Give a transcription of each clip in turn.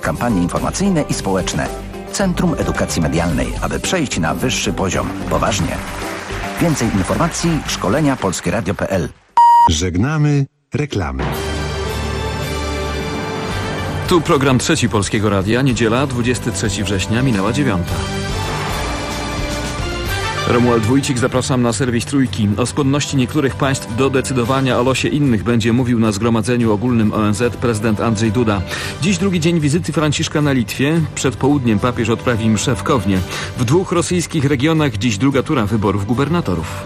kampanie informacyjne i społeczne. Centrum Edukacji Medialnej, aby przejść na wyższy poziom. Poważnie. Więcej informacji, szkolenia polskieradio.pl. Żegnamy reklamy. Tu program Trzeci Polskiego Radia. Niedziela, 23 września, minęła 9. Romuald Wójcik, zapraszam na serwis Trójki. O skłonności niektórych państw do decydowania o losie innych będzie mówił na Zgromadzeniu Ogólnym ONZ prezydent Andrzej Duda. Dziś drugi dzień wizyty Franciszka na Litwie. Przed południem papież odprawi mszę w Kownie. W 2 rosyjskich regionach dziś druga tura wyborów gubernatorów.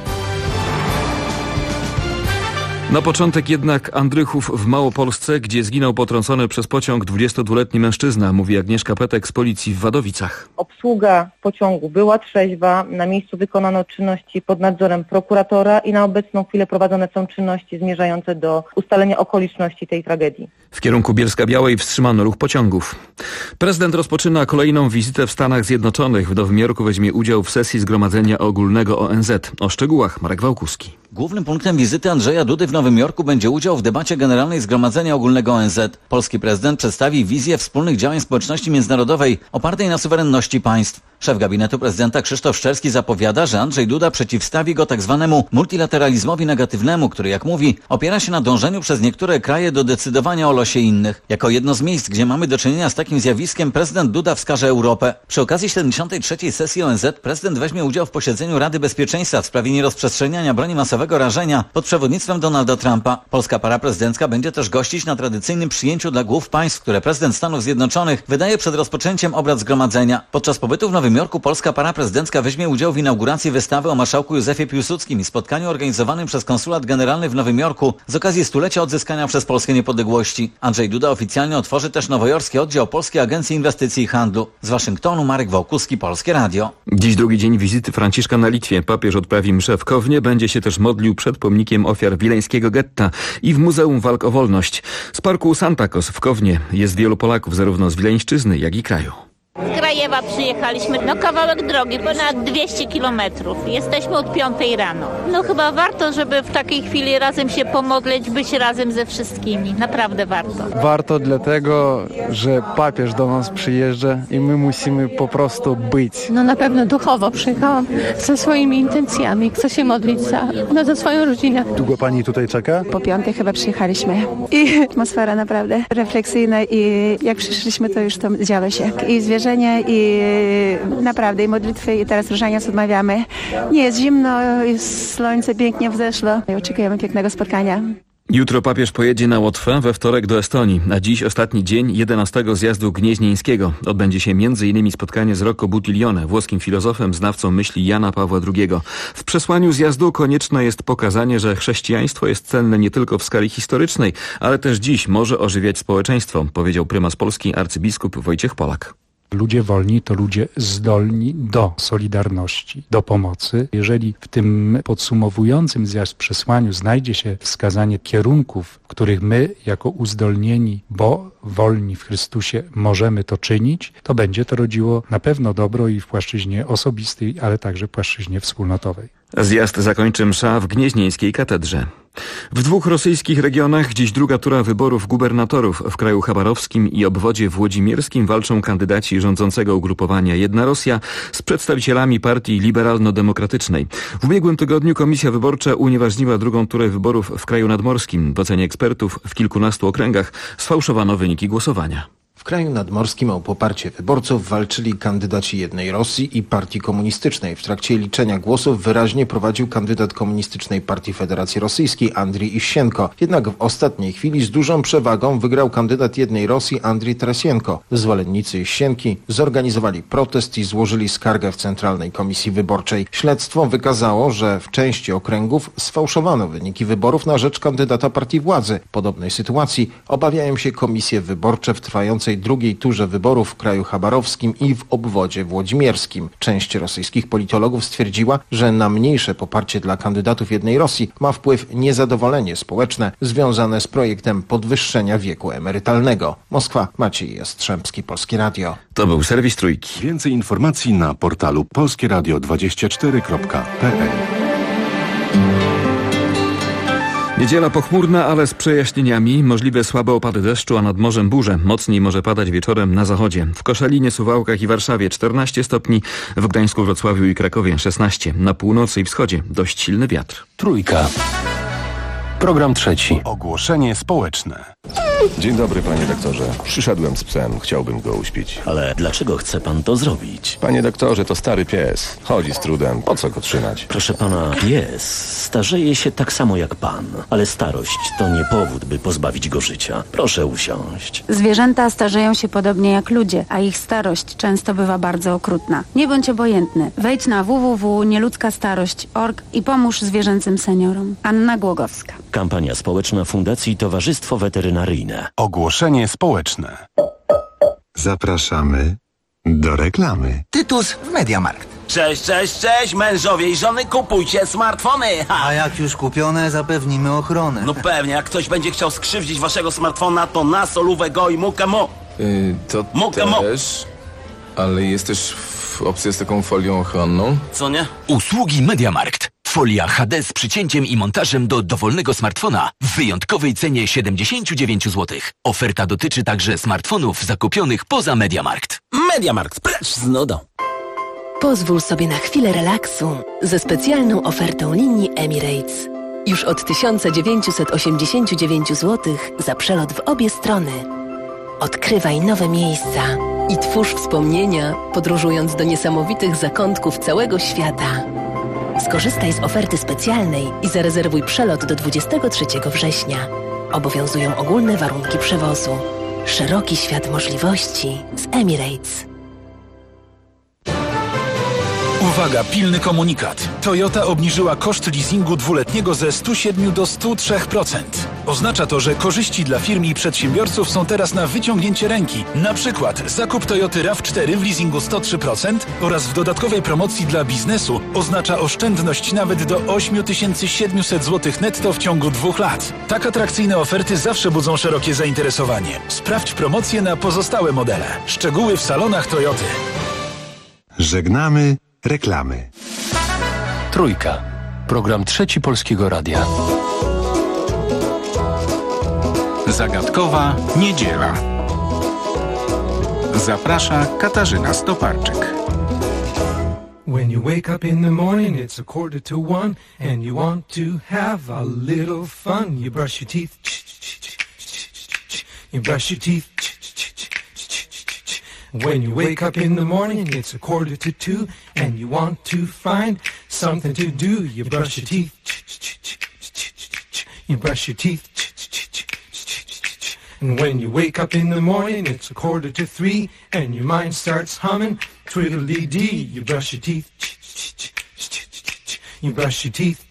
Na początek jednak Andrychów w Małopolsce, gdzie zginął potrącony przez pociąg 22-letni mężczyzna, mówi Agnieszka Petek z policji w Wadowicach. Obsługa pociągu była trzeźwa, na miejscu wykonano czynności pod nadzorem prokuratora i na obecną chwilę prowadzone są czynności zmierzające do ustalenia okoliczności tej tragedii. W kierunku Bielska-Białej wstrzymano ruch pociągów. Prezydent rozpoczyna kolejną wizytę w Stanach Zjednoczonych. W Nowym Jorku weźmie udział w sesji Zgromadzenia Ogólnego ONZ. O szczegółach Marek Wałkuski. Głównym punktem wizyty Andrzeja Dudy w Nowym Jorku będzie udział w debacie generalnej Zgromadzenia Ogólnego ONZ. Polski prezydent przedstawi wizję wspólnych działań społeczności międzynarodowej opartej na suwerenności państw. Szef gabinetu prezydenta Krzysztof Szczerski zapowiada, że Andrzej Duda przeciwstawi go tzw. multilateralizmowi negatywnemu, który, jak mówi, opiera się na dążeniu przez niektóre kraje do decydowania o losie innych. Jako jedno z miejsc, gdzie mamy do czynienia z takim zjawiskiem, prezydent Duda wskaże Europę. Przy okazji 73. sesji ONZ prezydent weźmie udział w posiedzeniu Rady Bezpieczeństwa w sprawie nierozprzestrzeniania broni masowego rażenia pod przewodnictwem Donalda Trumpa. Polska para prezydencka będzie też gościć na tradycyjnym przyjęciu dla głów państw, które prezydent Stanów Zjednoczonych wydaje przed rozpoczęciem obrad zgromadzenia. Podczas pobytu w Nowym Jorku polska para prezydencka weźmie udział w inauguracji wystawy o marszałku Józefie Piłsudskim i spotkaniu organizowanym przez Konsulat Generalny w Nowym Jorku z okazji stulecia odzyskania przez Polskę niepodległości. Andrzej Duda oficjalnie otworzy też nowojorski oddział Polskiej Agencji Inwestycji i Handlu. Z Waszyngtonu Marek Wałkuski, Polskie Radio. Dziś drugi dzień wizyty Franciszka na Litwie. Papież odprawi mszę w Kownie, będzie się też modlił przed pomnikiem ofiar wileńskiego getta i w Muzeum Walk o Wolność. Z parku Santakos w Kownie jest wielu Polaków zarówno z Wileńszczyzny, jak i kraju. Z Grajewa przyjechaliśmy, kawałek drogi, ponad 200 kilometrów. Jesteśmy od 5 rano. Chyba warto, żeby w takiej chwili razem się pomodlić, być razem ze wszystkimi. Naprawdę warto. Warto dlatego, że papież do nas przyjeżdża i my musimy po prostu być. Na pewno duchowo przyjechałam ze swoimi intencjami. Chcę się modlić za swoją rodzinę. Długo pani tutaj czeka? Po 5 chyba przyjechaliśmy. I atmosfera naprawdę refleksyjna i jak przyszliśmy, to już to działo się. I zwierzenia i naprawdę i modlitwy i teraz różaniec odmawiamy. Nie jest zimno, jest słońce pięknie wzeszło i oczekujemy pięknego spotkania. Jutro papież pojedzie na Łotwę, we wtorek do Estonii, a dziś ostatni dzień 11. zjazdu gnieźnieńskiego. Odbędzie się m.in. spotkanie z Rocco Buttiglione, włoskim filozofem, znawcą myśli Jana Pawła II. W przesłaniu zjazdu konieczne jest pokazanie, że chrześcijaństwo jest cenne nie tylko w skali historycznej, ale też dziś może ożywiać społeczeństwo, powiedział prymas Polski arcybiskup Wojciech Polak. Ludzie wolni to ludzie zdolni do solidarności, do pomocy. Jeżeli w tym podsumowującym zjazd przesłaniu znajdzie się wskazanie kierunków, w których my jako uzdolnieni, bo wolni w Chrystusie możemy to czynić, to będzie to rodziło na pewno dobro i w płaszczyźnie osobistej, ale także w płaszczyźnie wspólnotowej. Zjazd zakończy msza w Gnieźnieńskiej katedrze. W 2 rosyjskich regionach dziś druga tura wyborów gubernatorów. W kraju chabarowskim i obwodzie włodzimierskim walczą kandydaci rządzącego ugrupowania Jedna Rosja z przedstawicielami partii liberalno-demokratycznej. W ubiegłym tygodniu Komisja Wyborcza unieważniła drugą turę wyborów w kraju nadmorskim. W ocenie ekspertów w kilkunastu okręgach sfałszowano wyniki głosowania. W kraju nadmorskim o poparcie wyborców walczyli kandydaci Jednej Rosji i Partii Komunistycznej. W trakcie liczenia głosów wyraźnie prowadził kandydat Komunistycznej Partii Federacji Rosyjskiej Andrii Iścienko. Jednak w ostatniej chwili z dużą przewagą wygrał kandydat Jednej Rosji Andrii Tarasienko. Zwolennicy Iścienki zorganizowali protest i złożyli skargę w Centralnej Komisji Wyborczej. Śledztwo wykazało, że w części okręgów sfałszowano wyniki wyborów na rzecz kandydata partii władzy. Podobnej sytuacji obawiają się komisje wyborcze w trwającej drugiej turze wyborów w kraju chabarowskim i w obwodzie włodzimierskim. Część rosyjskich politologów stwierdziła, że na mniejsze poparcie dla kandydatów Jednej Rosji ma wpływ niezadowolenie społeczne związane z projektem podwyższenia wieku emerytalnego. Moskwa, Maciej Jastrzębski, Polskie Radio. To był serwis Trójki. Więcej informacji na portalu polskieradio24.pl. Niedziela pochmurna, ale z przejaśnieniami. Możliwe słabe opady deszczu, a nad morzem burze. Mocniej może padać wieczorem na zachodzie. W Koszalinie, Suwałkach i Warszawie 14 stopni. W Gdańsku, Wrocławiu i Krakowie 16. Na północy i wschodzie dość silny wiatr. Trójka. Program trzeci. Ogłoszenie społeczne. Dzień dobry, panie doktorze. Przyszedłem z psem, chciałbym go uśpić. Ale dlaczego chce pan to zrobić? Panie doktorze, to stary pies. Chodzi z trudem. Po co go trzymać? Proszę pana, pies starzeje się tak samo jak pan. Ale starość to nie powód, by pozbawić go życia. Proszę usiąść. Zwierzęta starzeją się podobnie jak ludzie, a ich starość często bywa bardzo okrutna. Nie bądź obojętny. Wejdź na www.nieludzkastarość.org i pomóż zwierzęcym seniorom. Anna Głogowska. Kampania społeczna Fundacji Towarzystwo Weterynaryjne. Ogłoszenie społeczne. Zapraszamy do reklamy. Tytus w MediaMarkt. Cześć, mężowie i żony, kupujcie smartfony! Ha. A jak już kupione, zapewnimy ochronę. No pewnie, jak ktoś będzie chciał skrzywdzić waszego smartfona, to na solówę go i mukę mo. To też, ale jest też opcja z taką folią ochronną. Co nie? Usługi MediaMarkt. Folia HD z przycięciem i montażem do dowolnego smartfona w wyjątkowej cenie 79 zł. Oferta dotyczy także smartfonów zakupionych poza MediaMarkt. MediaMarkt, precz z nudą. Pozwól sobie na chwilę relaksu ze specjalną ofertą linii Emirates. Już od 1989 zł za przelot w obie strony. Odkrywaj nowe miejsca i twórz wspomnienia, podróżując do niesamowitych zakątków całego świata. Skorzystaj z oferty specjalnej i zarezerwuj przelot do 23 września. Obowiązują ogólne warunki przewozu. Szeroki świat możliwości z Emirates. Uwaga, pilny komunikat. Toyota obniżyła koszt leasingu dwuletniego ze 107 do 103%. Oznacza to, że korzyści dla firm i przedsiębiorców są teraz na wyciągnięcie ręki. Na przykład zakup Toyoty RAV4 w leasingu 103% oraz w dodatkowej promocji dla biznesu oznacza oszczędność nawet do 8700 zł netto w ciągu 2 lat. Tak atrakcyjne oferty zawsze budzą szerokie zainteresowanie. Sprawdź promocje na pozostałe modele. Szczegóły w salonach Toyoty. Żegnamy reklamy. Trójka. Program trzeci Polskiego Radia. Zagadkowa niedziela. Zaprasza Katarzyna Stoparczyk. When you wake up in the morning, it's 1:45, and you want to have a little fun. You brush your teeth, you brush your teeth. When you wake up in the morning, it's 1:45, and you want to find something to do. You brush your teeth, you brush your teeth. And when you wake up in the morning, it's 2:45, and your mind starts humming, twiddly-dee. You brush your teeth, you brush your teeth.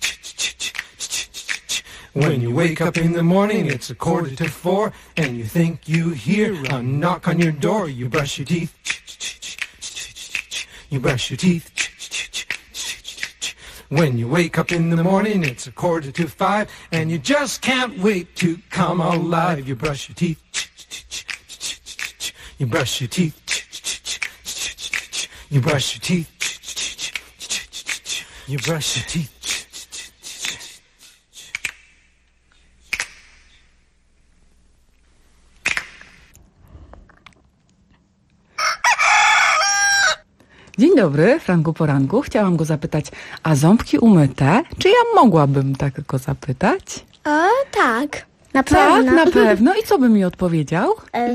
When you wake up in the morning, it's 3:45, and you think you hear a knock on your door. You brush your teeth, you brush your teeth. When you wake up in the morning, it's 4:45, and you just can't wait to come alive. You brush your teeth, you brush your teeth, you brush your teeth, you brush your teeth. Dzień dobry, Franku Poranku. Chciałam go zapytać, a ząbki umyte? Czy ja mogłabym tak go zapytać? Tak, na Tak, pewno. na pewno. I co by mi odpowiedział?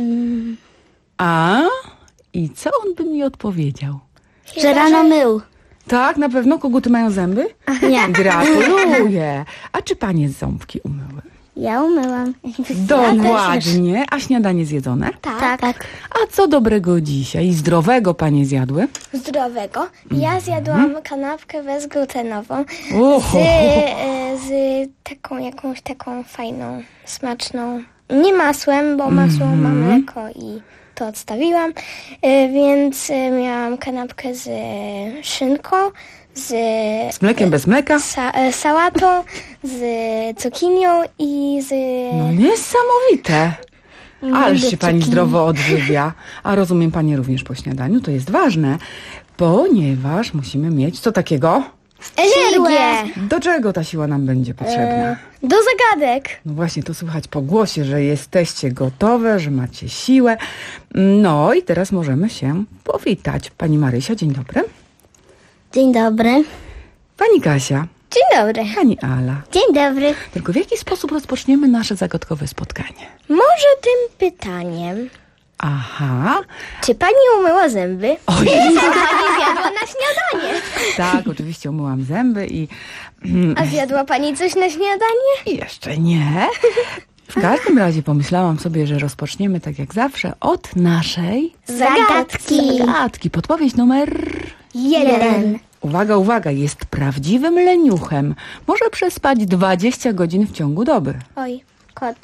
I co on by mi odpowiedział? Że rano mył. Tak, na pewno. Koguty mają zęby? Nie. Gratuluję. A czy panie ząbki umyły? Ja umyłam. Dokładnie. A śniadanie zjedzone? Tak. A co dobrego dzisiaj? Zdrowego panie zjadły? Zdrowego. Ja zjadłam kanapkę bezglutenową z taką jakąś taką fajną, smaczną. Nie masłem, bo masło ma mleko i to odstawiłam. Więc miałam kanapkę z szynką, z mlekiem, bez mleka? Sałatą, z cukinią i z... No niesamowite. Ależ się pani zdrowo odżywia. A rozumiem, pani również po śniadaniu, to jest ważne, ponieważ musimy mieć co takiego? Energię! Do czego ta siła nam będzie potrzebna? Do zagadek. No właśnie, to słychać po głosie, że jesteście gotowe, że macie siłę. No i teraz możemy się powitać. Pani Marysia, dzień dobry. Dzień dobry. Pani Kasia. Dzień dobry. Pani Ala. Dzień dobry. Tylko w jaki sposób rozpoczniemy nasze zagadkowe spotkanie? Może tym pytaniem. Aha. Czy pani umyła zęby? Oj. Co pani zjadła na śniadanie? Tak, oczywiście umyłam zęby i... A zjadła pani coś na śniadanie? Jeszcze nie. W każdym razie pomyślałam sobie, że rozpoczniemy tak jak zawsze od naszej... Zagadki. Podpowiedź numer... 1. Uwaga, uwaga, jest prawdziwym leniuchem. Może przespać 20 godzin w ciągu doby. Oj, kot.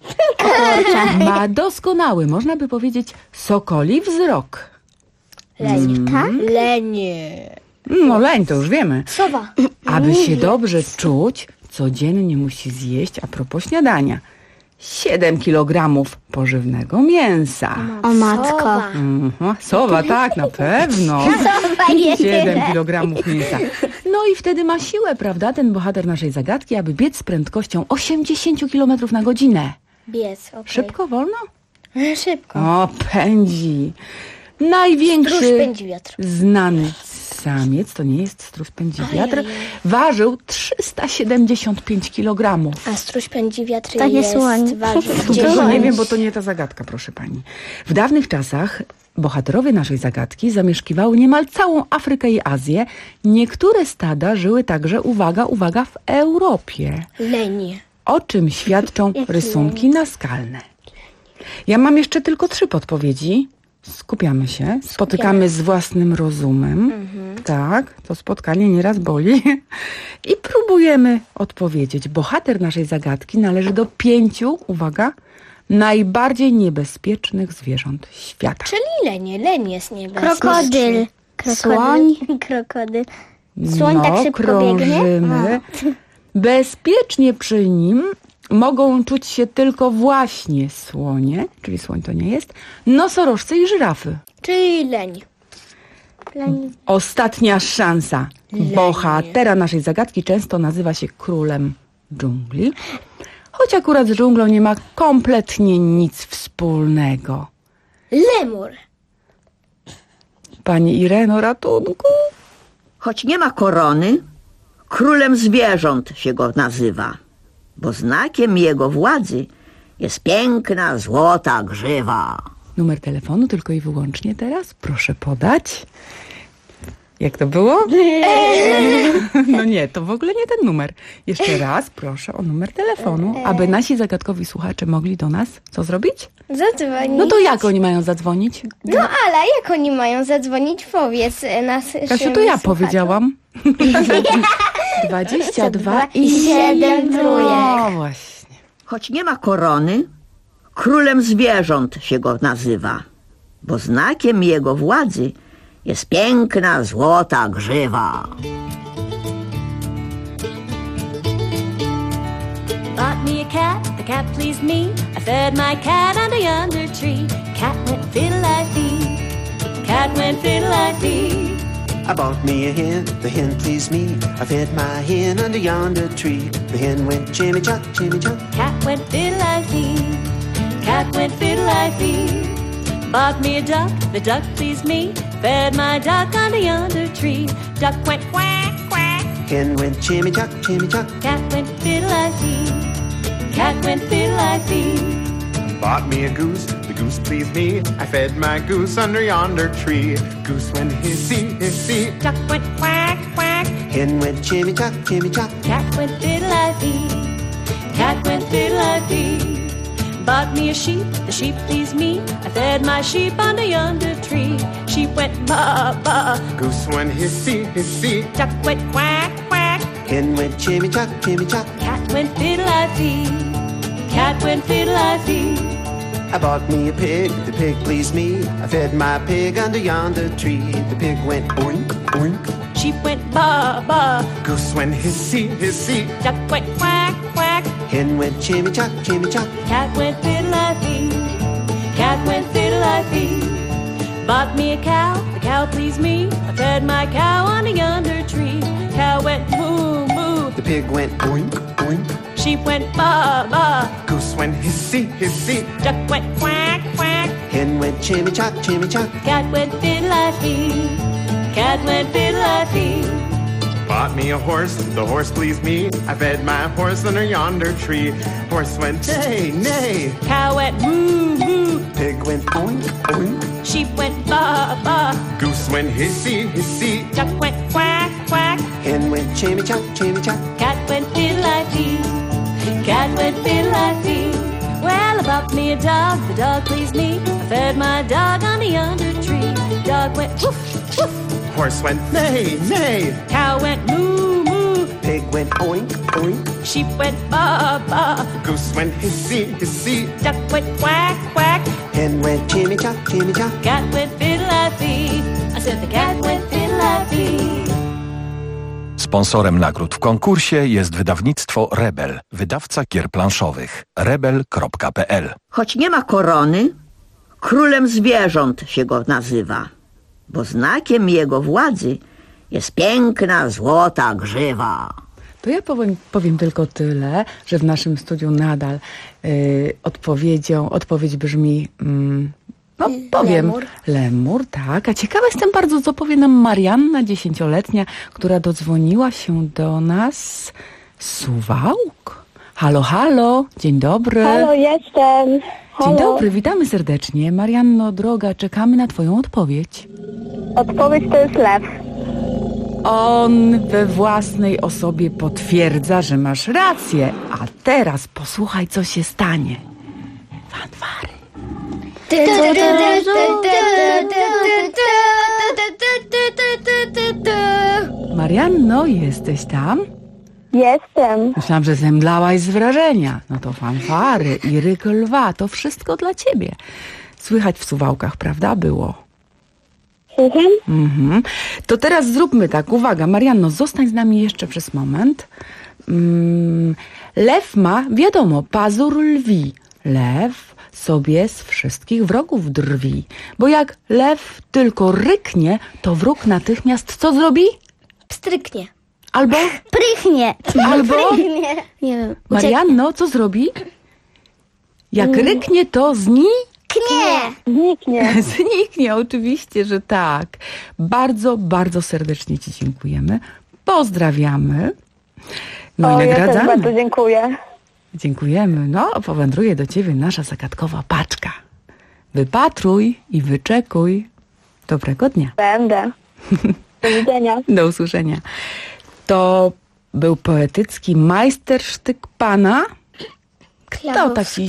Ma doskonały, można by powiedzieć, sokoli wzrok. Leń, tak? Lenie. No leń, to już wiemy. Sowa. Aby się dobrze czuć, codziennie musi zjeść, a propos śniadania, 7 kg pożywnego mięsa. O matko. Sowa, tak, na pewno. 7 kg mięsa. No i wtedy ma siłę, prawda, ten bohater naszej zagadki, aby biec z prędkością 80 km na godzinę. Biec, okej. Szybko, wolno? Szybko. O, pędzi. Największy Stróż pędzi wiatr. znany samiec, to nie jest stróż pędzi wiatr, ważył 375 kg. A stróż pędzi wiatr Takie jest słoń. Tego nie wiem, bo to nie ta zagadka, proszę pani. W dawnych czasach bohaterowie naszej zagadki zamieszkiwały niemal całą Afrykę i Azję. Niektóre stada żyły także, uwaga, uwaga, w Europie. Lenie. O czym świadczą rysunki naskalne. Ja mam jeszcze tylko 3 podpowiedzi. Skupiamy się, spotykamy z własnym rozumem. Tak, to spotkanie nieraz boli. I próbujemy odpowiedzieć. Bohater naszej zagadki należy do 5, uwaga, najbardziej niebezpiecznych zwierząt świata. Czyli lenie. Leń jest niebezpieczny. Krokodyl. Słoń. Krokodyl. Słoń tak szybko biegnie? Krążymy. Bezpiecznie przy nim mogą czuć się tylko właśnie słonie, czyli słoń to nie jest, nosorożce i żyrafy. Czyli leń. Ostatnia szansa. Bohatera naszej zagadki często nazywa się królem dżungli, choć akurat z dżunglą nie ma kompletnie nic wspólnego. Lemur. Pani Ireno, ratunku. Choć nie ma korony, królem zwierząt się go nazywa, bo znakiem jego władzy jest piękna, złota grzywa. Numer telefonu tylko i wyłącznie teraz. Proszę podać. Jak to było? No nie, to w ogóle nie ten numer. Jeszcze raz proszę o numer telefonu, aby nasi zagadkowi słuchacze mogli do nas co zrobić? Zadzwonić. No to jak oni mają zadzwonić? No ale jak oni mają zadzwonić? Powiedz nas. Kasiu, to ja powiedziałam. 22 i 7 trójek. No właśnie. Choć nie ma korony, królem zwierząt się go nazywa, bo znakiem jego władzy jest piękna, złota grzywa. Bought me a cat, the cat pleased me. I fed my cat under yonder tree. Cat went fiddle-I-dee, cat went fiddle-I-dee. I bought me a hen, the hen pleased me. I fed my hen under yonder tree. The hen went chimmy-chuck, chimmy-chuck. Cat went fiddle-I-dee, cat went fiddle-I-dee. Bought me a duck, the duck pleased me. Fed my duck under yonder tree. Duck went quack, quack. Hen went chimmy-chuck, chimmy-chuck. Cat went fiddle-I-dee, cat went fiddle-I-dee. Bought me a goose, the goose pleased me. I fed my goose under yonder tree. Goose went hissy, hissy. Duck went quack, quack. Hen went chimmy-chuck, chimmy-chuck. Cat went fiddle-I-dee, cat went fiddle-I-dee. Bought me a sheep, the sheep pleased me. I fed my sheep under yonder tree. Sheep went ba ba. Goose went hissy, hissy. Duck went quack, quack. Hen went chimmy-chuck, chimmy-chuck. Cat went fiddle-I-dee, cat went fiddle-I-dee. I bought me a pig, the pig pleased me. I fed my pig under yonder tree. The pig went oink, oink. Sheep went ba ba. Goose went hissy, hissy. Duck went quack, quack. Hen went chimmy-chuck, chimmy-chuck. Cat went fiddle-I-dee, cat went fiddle-I-dee. Bought me a cow, the cow please me. I fed my cow under yonder tree. Cow went moo, moo. The pig went oink, oink. Sheep went ba, ba. Goose went hissy, hissy. Duck went quack, quack. Hen went chimmy chock, chimmy chock. Cat went fiddle-I-fee. Cat went fiddle-I-fee. Bought me a horse, the horse pleased me. I fed my horse under yonder tree. Horse went neigh, neigh. Cow went moo, moo. Pig went oink, oink. Sheep went ba, ba. Goose went hissy, hissy. Duck went quack, quack. Hen went chimmy chock, chimmy chock. Cat went fiddle-I-fee. Cat went fiddle-I-fee. Well, I bought me a dog, the dog pleased me. I fed my dog under yonder tree. Dog went woof, woof. Horse went neigh, neigh. Cow went moo, moo. Pig went oink, oink. Sheep went ba, ba. Goose went hissy, hissy. Duck went quack, quack. Hen went chimmy chock, chimmy chock. Cat went fiddle-I-fee. I said the cat went fiddle-I-fee. Sponsorem nagród w konkursie jest wydawnictwo Rebel, wydawca gier planszowych. rebel.pl. Choć nie ma korony, królem zwierząt się go nazywa, bo znakiem jego władzy jest piękna, złota grzywa. To ja powiem tylko tyle, że w naszym studiu nadal odpowiedź brzmi... powiem. Lemur. Lemur, tak. A ciekawa jestem bardzo, co powie nam Marianna, 10-letnia, która dodzwoniła się do nas z Suwałk. Halo, halo, dzień dobry. Halo, jestem. Halo. Dzień dobry, witamy serdecznie. Marianno, droga, czekamy na twoją odpowiedź. Odpowiedź to jest lew. On we własnej osobie potwierdza, że masz rację. A teraz posłuchaj, co się stanie. Fanfary. Marianno, jesteś tam? Jestem. Myślałam, że zemdlałaś z wrażenia. No to fanfary i ryk lwa, to wszystko dla ciebie. Słychać w Suwałkach, prawda? Było. Mhm. To teraz zróbmy tak. Uwaga, Marianno, zostań z nami jeszcze przez moment. Lew ma, wiadomo, pazur lwi. Lew sobie z wszystkich wrogów drwi. Bo jak lew tylko ryknie, to wróg natychmiast co zrobi? Pstryknie. Albo? Prychnie. Albo? Prychnie. Nie wiem. Marianno, co zrobi? Jak ryknie, to Zniknie. Zniknie, oczywiście, że tak. Bardzo, bardzo serdecznie ci dziękujemy. Pozdrawiamy. No i nagradzamy. Ja też bardzo dziękuję. Dziękujemy. No, powędruje do ciebie nasza zagadkowa paczka. Wypatruj i wyczekuj. Dobrego dnia. Będę. Do widzenia. Do usłyszenia. To był poetycki majstersztyk pana... Kto taki...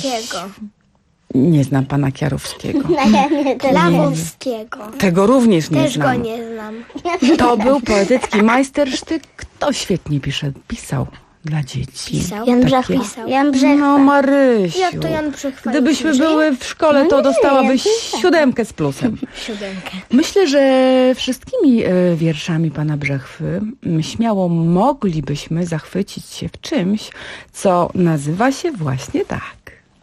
Nie znam pana Kiarowskiego. Klawowskiego. Tego również nie Też znam. go nie znam. To był poetycki majstersztyk. Kto świetnie pisał dla dzieci. Jan Brzech pisał. Jan Brzech. No Marysiu. Jak to Jan Brzech? Gdybyśmy były w szkole, to dostałabyś 7 z plusem. 7. Myślę, że wszystkimi wierszami pana Brzechwy śmiało moglibyśmy zachwycić się w czymś, co nazywa się właśnie tak.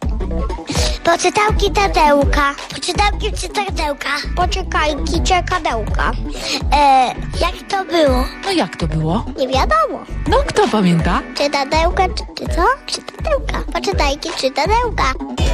Poczytałki Tadełka. Poczytałki Tadełka. Poczekajki czekadełka. Jak to było? No jak to było? Nie wiadomo. No kto pamięta? Czy Tadełka, czy co? Czy Tadełka. Poczytajki czy Tadełka.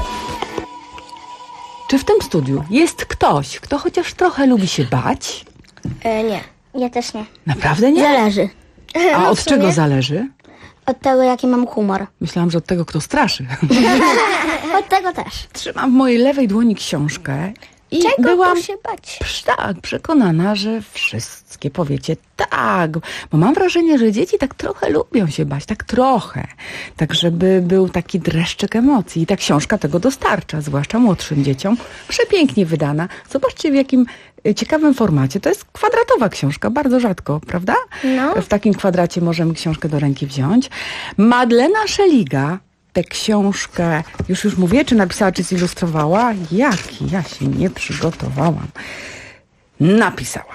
Czy w tym studiu jest ktoś, kto chociaż trochę lubi się bać? Nie. Ja też nie. Naprawdę nie? Zależy. A od czego zależy? Od tego, jaki mam humor. Myślałam, że od tego, kto straszy. Od tego też. Trzymam w mojej lewej dłoni książkę i Czego byłam tu się bać? tak przekonana, że wszystkie powiecie tak, bo mam wrażenie, że dzieci tak trochę lubią się bać, tak trochę. Tak, żeby był taki dreszczyk emocji. I ta książka tego dostarcza, zwłaszcza młodszym dzieciom. Przepięknie wydana. Zobaczcie, w jakim ciekawym formacie. To jest kwadratowa książka, bardzo rzadko, prawda? No. W takim kwadracie możemy książkę do ręki wziąć. Madlena Szeliga tę książkę, już mówię, czy napisała, czy zilustrowała? Ja się nie przygotowałam. Napisała.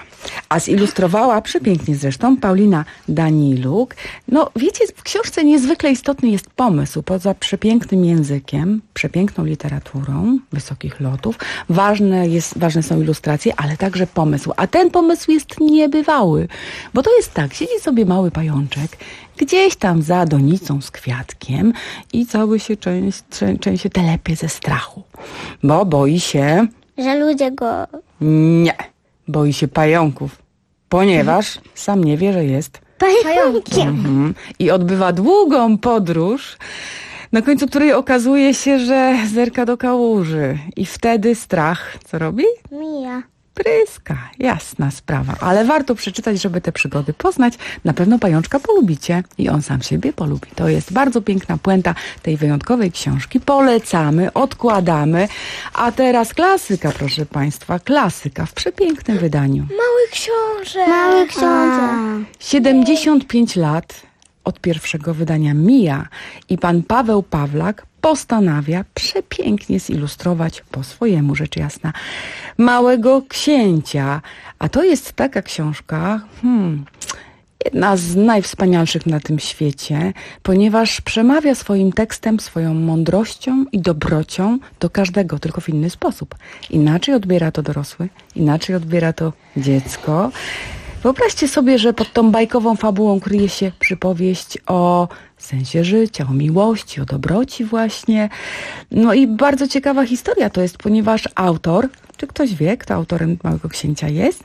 A zilustrowała przepięknie zresztą Paulina Daniluk. No wiecie, w książce niezwykle istotny jest pomysł. Poza przepięknym językiem, przepiękną literaturą wysokich lotów, ważne są ilustracje, ale także pomysł. A ten pomysł jest niebywały, bo to jest tak, siedzi sobie mały pajączek gdzieś tam za donicą z kwiatkiem i cały się część się telepie ze strachu, bo boi się... Że ludzie go... Nie, boi się pająków, ponieważ sam nie wie, że jest pająkiem. I odbywa długą podróż, na końcu której okazuje się, że zerka do kałuży. I wtedy strach, co robi? Mija. Pryska, jasna sprawa. Ale warto przeczytać, żeby te przygody poznać. Na pewno pajączka polubicie i on sam siebie polubi. To jest bardzo piękna puenta tej wyjątkowej książki. Polecamy, odkładamy. A teraz klasyka, proszę Państwa. Klasyka w przepięknym wydaniu. Mały książę. 75 lat od pierwszego wydania mija i pan Paweł Pawlak postanawia przepięknie zilustrować po swojemu, rzecz jasna, Małego Księcia. A to jest taka książka, jedna z najwspanialszych na tym świecie, ponieważ przemawia swoim tekstem, swoją mądrością i dobrocią do każdego, tylko w inny sposób. Inaczej odbiera to dorosły, inaczej odbiera to dziecko. Wyobraźcie sobie, że pod tą bajkową fabułą kryje się przypowieść o sensie życia, o miłości, o dobroci właśnie. No i bardzo ciekawa historia to jest, ponieważ autor, czy ktoś wie, kto autorem Małego Księcia jest?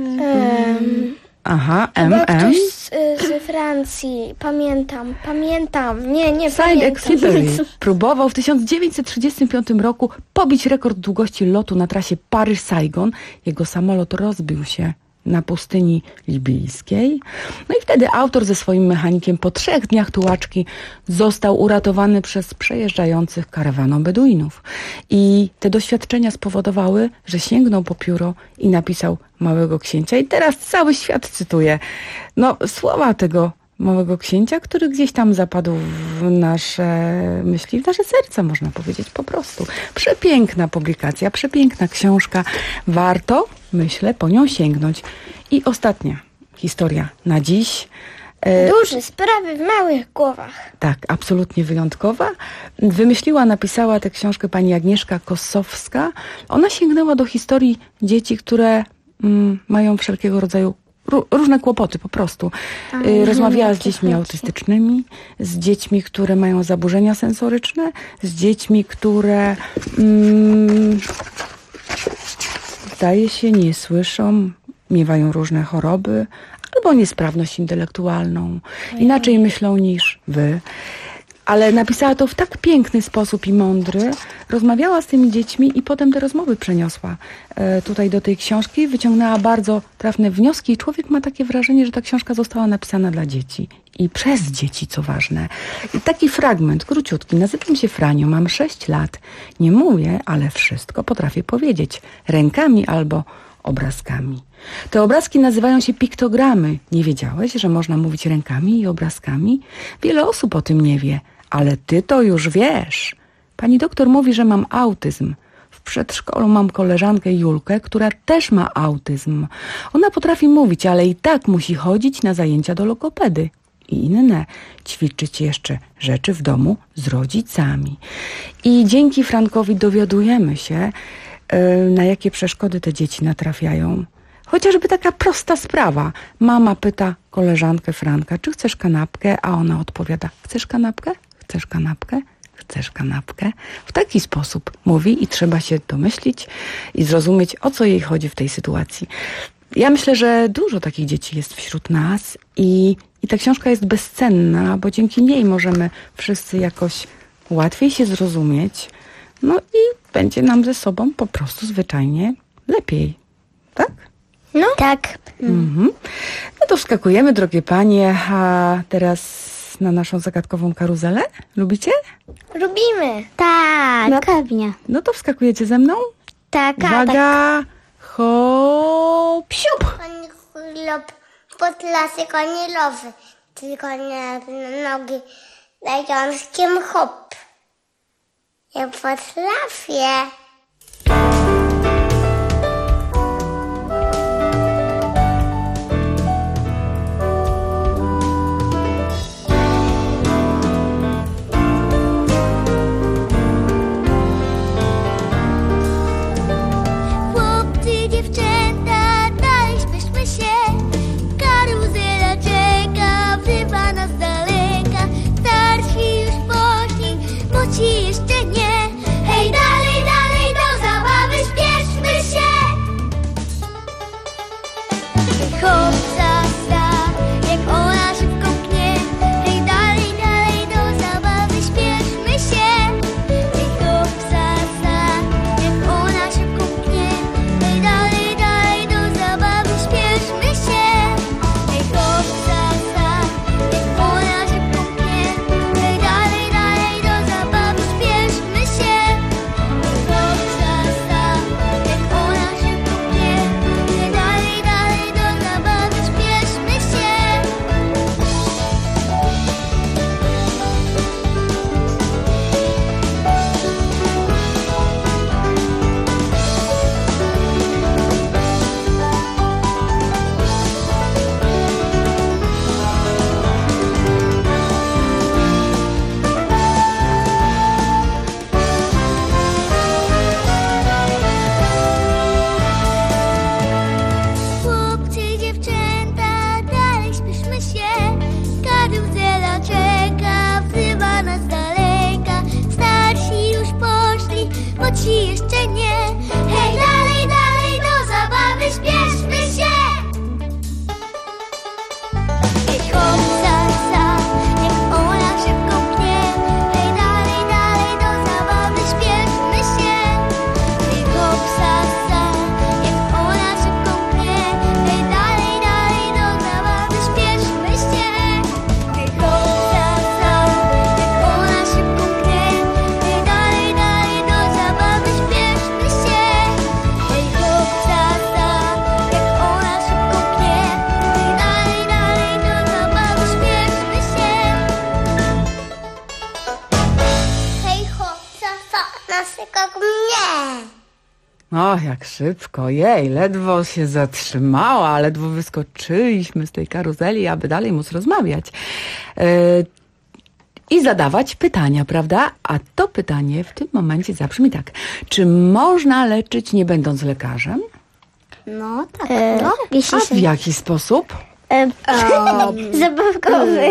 Chyba ktoś z Francji. Pamiętam. Nie Saint-Exupéry próbował w 1935 roku pobić rekord długości lotu na trasie Paryż-Saigon. Jego samolot rozbił się na pustyni libijskiej. No i wtedy autor ze swoim mechanikiem po 3 dniach tułaczki został uratowany przez przejeżdżających karawaną Beduinów. I te doświadczenia spowodowały, że sięgnął po pióro i napisał Małego Księcia. I teraz cały świat cytuje słowa tego Małego Księcia, który gdzieś tam zapadł w nasze myśli, w nasze serce, można powiedzieć po prostu. Przepiękna publikacja, przepiękna książka. Warto, myślę, po nią sięgnąć. I ostatnia historia na dziś. Duże sprawy w małych głowach. Tak, absolutnie wyjątkowa. Napisała tę książkę pani Agnieszka Kosowska. Ona sięgnęła do historii dzieci, które mają wszelkiego rodzaju różne kłopoty po prostu. Rozmawiała z dziećmi autystycznymi, z dziećmi, które mają zaburzenia sensoryczne, z dziećmi, które zdaje się nie słyszą, miewają różne choroby albo niesprawność intelektualną. Inaczej myślą niż wy. Ale napisała to w tak piękny sposób i mądry. Rozmawiała z tymi dziećmi i potem te rozmowy przeniosła tutaj do tej książki. Wyciągnęła bardzo trafne wnioski i człowiek ma takie wrażenie, że ta książka została napisana dla dzieci. I przez dzieci, co ważne. I taki fragment, króciutki. Nazywam się Franio, mam 6 lat. Nie mówię, ale wszystko potrafię powiedzieć. Rękami albo obrazkami. Te obrazki nazywają się piktogramy. Nie wiedziałeś, że można mówić rękami i obrazkami? Wiele osób o tym nie wie, ale ty to już wiesz. Pani doktor mówi, że mam autyzm. W przedszkolu mam koleżankę Julkę, która też ma autyzm. Ona potrafi mówić, ale i tak musi chodzić na zajęcia do logopedy. I inne. Ćwiczyć jeszcze rzeczy w domu z rodzicami. I dzięki Frankowi dowiadujemy się, na jakie przeszkody te dzieci natrafiają. Chociażby taka prosta sprawa. Mama pyta koleżankę Franka, czy chcesz kanapkę? A ona odpowiada, chcesz kanapkę? Chcesz kanapkę? Chcesz kanapkę? W taki sposób mówi i trzeba się domyślić i zrozumieć, o co jej chodzi w tej sytuacji. Ja myślę, że dużo takich dzieci jest wśród nas i ta książka jest bezcenna, bo dzięki niej możemy wszyscy jakoś łatwiej się zrozumieć. No i będzie nam ze sobą po prostu zwyczajnie lepiej. Tak? No. Tak. No to wskakujemy, drogie panie, a teraz na naszą zagadkową karuzelę. Lubicie? Lubimy. Tak. No pewnie. No to wskakujecie ze mną? Tak. Uwaga, hop, siup. Pod lasek nie lowy, tylko na nogi zajączkiem hop. Ja potrafię. O, jak szybko, jej, ledwo się zatrzymała, ledwo wyskoczyliśmy z tej karuzeli, aby dalej móc rozmawiać. I zadawać pytania, prawda? A to pytanie w tym momencie zabrzmi tak. Czy można leczyć nie będąc lekarzem? No, tak. A w jaki sposób? Zabawkowy.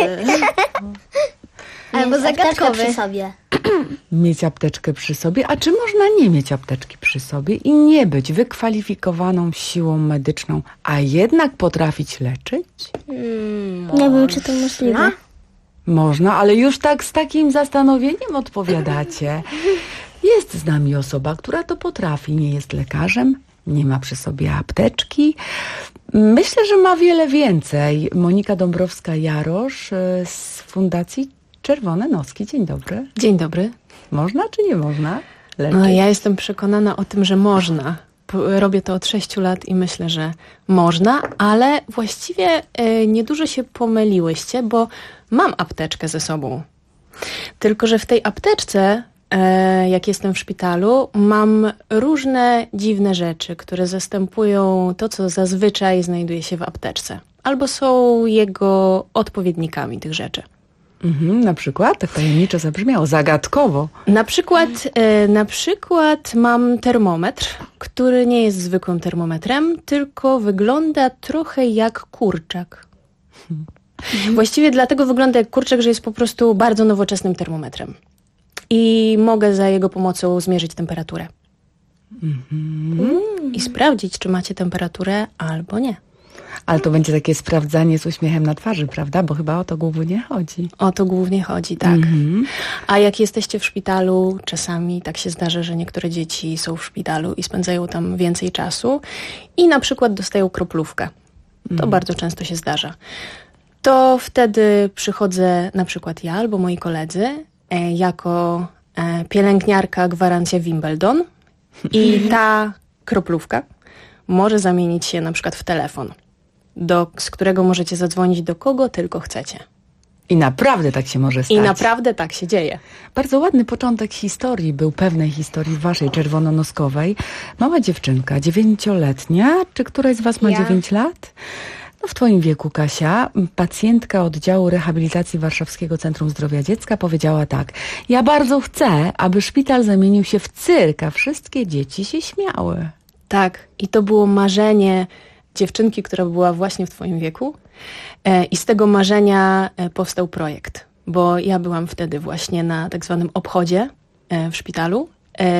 Albo zagadkowy. Przy sobie. Mieć apteczkę przy sobie. A czy można nie mieć apteczki przy sobie i nie być wykwalifikowaną siłą medyczną, a jednak potrafić leczyć? Nie wiem, czy to możliwe. Można, ale już tak z takim zastanowieniem odpowiadacie. Jest z nami osoba, która to potrafi. Nie jest lekarzem, nie ma przy sobie apteczki. Myślę, że ma wiele więcej. Monika Dąbrowska-Jarosz z Fundacji Czerwone Noski. Dzień dobry. Dzień dobry. Można czy nie można leczyć? No, ja jestem przekonana o tym, że można. Robię to od 6 lat i myślę, że można, ale właściwie niedużo się pomyliłyście, bo mam apteczkę ze sobą. Tylko że w tej apteczce, jak jestem w szpitalu, mam różne dziwne rzeczy, które zastępują to, co zazwyczaj znajduje się w apteczce. Albo są jego odpowiednikami tych rzeczy. Na przykład? Tak tajemniczo zabrzmiało, zagadkowo. Na przykład mam termometr, który nie jest zwykłym termometrem, tylko wygląda trochę jak kurczak. Właściwie dlatego wygląda jak kurczak, że jest po prostu bardzo nowoczesnym termometrem. I mogę za jego pomocą zmierzyć temperaturę. I sprawdzić, czy macie temperaturę albo nie. Ale to będzie takie sprawdzanie z uśmiechem na twarzy, prawda? Bo chyba o to głównie chodzi. O to głównie chodzi, tak. A jak jesteście w szpitalu, czasami tak się zdarza, że niektóre dzieci są w szpitalu i spędzają tam więcej czasu i na przykład dostają kroplówkę. To bardzo często się zdarza. To wtedy przychodzę na przykład ja albo moi koledzy jako pielęgniarka gwarancja Wimbledon i ta kroplówka może zamienić się na przykład w telefon, z którego możecie zadzwonić do kogo tylko chcecie. I naprawdę tak się może stać. I naprawdę tak się dzieje. Bardzo ładny początek historii był, pewnej historii waszej czerwononoskowej. Mała dziewczynka, 9-letnia. Czy któraś z was ma 9 lat? No w twoim wieku, Kasia, pacjentka oddziału rehabilitacji Warszawskiego Centrum Zdrowia Dziecka powiedziała tak. Ja bardzo chcę, aby szpital zamienił się w cyrk, a wszystkie dzieci się śmiały. Tak, i to było marzenie dziewczynki, która była właśnie w twoim wieku. I z tego marzenia powstał projekt, bo ja byłam wtedy właśnie na tak zwanym obchodzie w szpitalu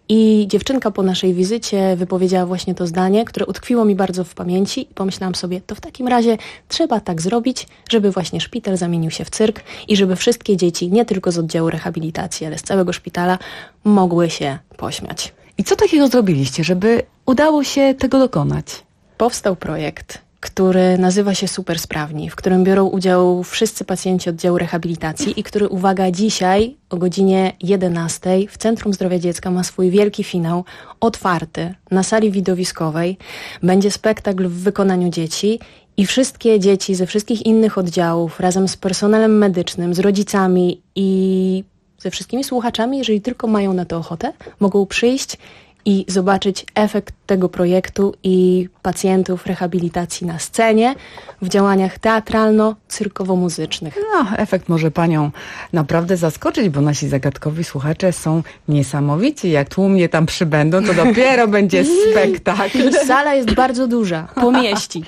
I dziewczynka po naszej wizycie wypowiedziała właśnie to zdanie, które utkwiło mi bardzo w pamięci i pomyślałam sobie, to w takim razie trzeba tak zrobić, żeby właśnie szpital zamienił się w cyrk i żeby wszystkie dzieci, nie tylko z oddziału rehabilitacji, ale z całego szpitala, mogły się pośmiać. I co takiego zrobiliście, żeby udało się tego dokonać? Powstał projekt, który nazywa się Super Sprawni, w którym biorą udział wszyscy pacjenci oddziału rehabilitacji i który, uwaga, dzisiaj o godzinie 11 w Centrum Zdrowia Dziecka ma swój wielki finał otwarty na sali widowiskowej. Będzie spektakl w wykonaniu dzieci i wszystkie dzieci ze wszystkich innych oddziałów razem z personelem medycznym, z rodzicami i ze wszystkimi słuchaczami, jeżeli tylko mają na to ochotę, mogą przyjść i zobaczyć efekt tego projektu i pacjentów rehabilitacji na scenie w działaniach teatralno-cyrkowo-muzycznych. No, efekt może panią naprawdę zaskoczyć, bo nasi zagadkowi słuchacze są niesamowici. Jak tłumnie tam przybędą, to dopiero będzie spektakl. Sala jest bardzo duża, pomieści.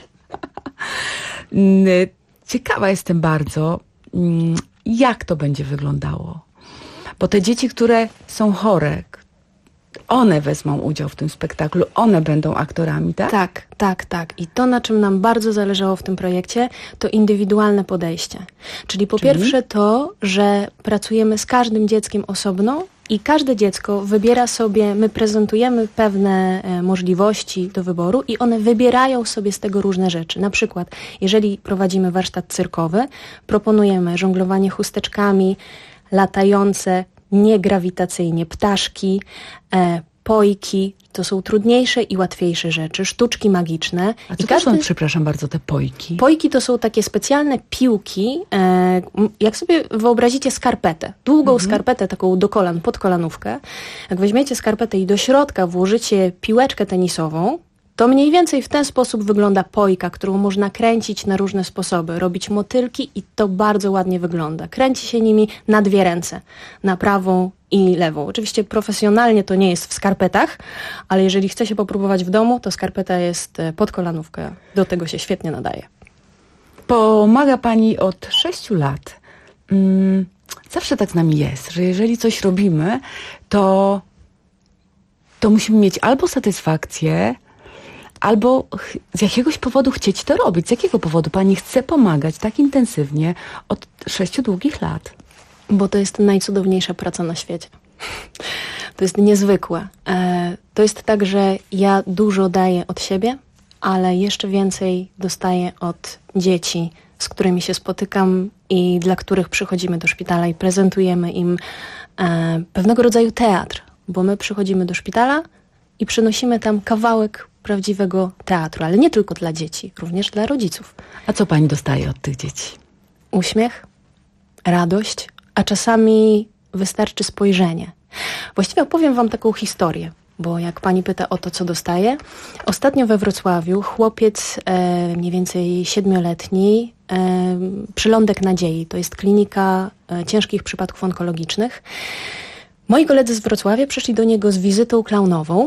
Ciekawa jestem bardzo, jak to będzie wyglądało. Bo te dzieci, które są chore, one wezmą udział w tym spektaklu, one będą aktorami, tak? Tak. I to, na czym nam bardzo zależało w tym projekcie, to indywidualne podejście. Czyli po pierwsze to, że pracujemy z każdym dzieckiem osobno i każde dziecko wybiera sobie, my prezentujemy pewne możliwości do wyboru i one wybierają sobie z tego różne rzeczy. Na przykład, jeżeli prowadzimy warsztat cyrkowy, proponujemy żonglowanie chusteczkami, latające, niegrawitacyjnie ptaszki, pojki. To są trudniejsze i łatwiejsze rzeczy, sztuczki magiczne. A co to są, przepraszam bardzo, te pojki? Pojki to są takie specjalne piłki, jak sobie wyobrazicie skarpetę, długą skarpetę taką do kolan, pod kolanówkę. Jak weźmiecie skarpetę i do środka włożycie piłeczkę tenisową, to mniej więcej w ten sposób wygląda pojka, którą można kręcić na różne sposoby, robić motylki i to bardzo ładnie wygląda. Kręci się nimi na dwie ręce, na prawą i lewą. Oczywiście profesjonalnie to nie jest w skarpetach, ale jeżeli chce się popróbować w domu, to skarpeta jest pod kolanówkę. Do tego się świetnie nadaje. Pomaga pani od 6 lat. Zawsze tak z nami jest, że jeżeli coś robimy, to musimy mieć albo satysfakcję, albo z jakiegoś powodu chcieć to robić. Z jakiego powodu pani chce pomagać tak intensywnie od 6 długich lat? Bo to jest najcudowniejsza praca na świecie. To jest niezwykłe. To jest tak, że ja dużo daję od siebie, ale jeszcze więcej dostaję od dzieci, z którymi się spotykam i dla których przychodzimy do szpitala i prezentujemy im pewnego rodzaju teatr, bo my przychodzimy do szpitala i przynosimy tam kawałek prawdziwego teatru, ale nie tylko dla dzieci, również dla rodziców. A co pani dostaje od tych dzieci? Uśmiech, radość, a czasami wystarczy spojrzenie. Właściwie opowiem wam taką historię, bo jak pani pyta o to, co dostaje, ostatnio we Wrocławiu chłopiec mniej więcej 7-letni, Przylądek Nadziei, to jest klinika ciężkich przypadków onkologicznych. Moi koledzy z Wrocławia przyszli do niego z wizytą klaunową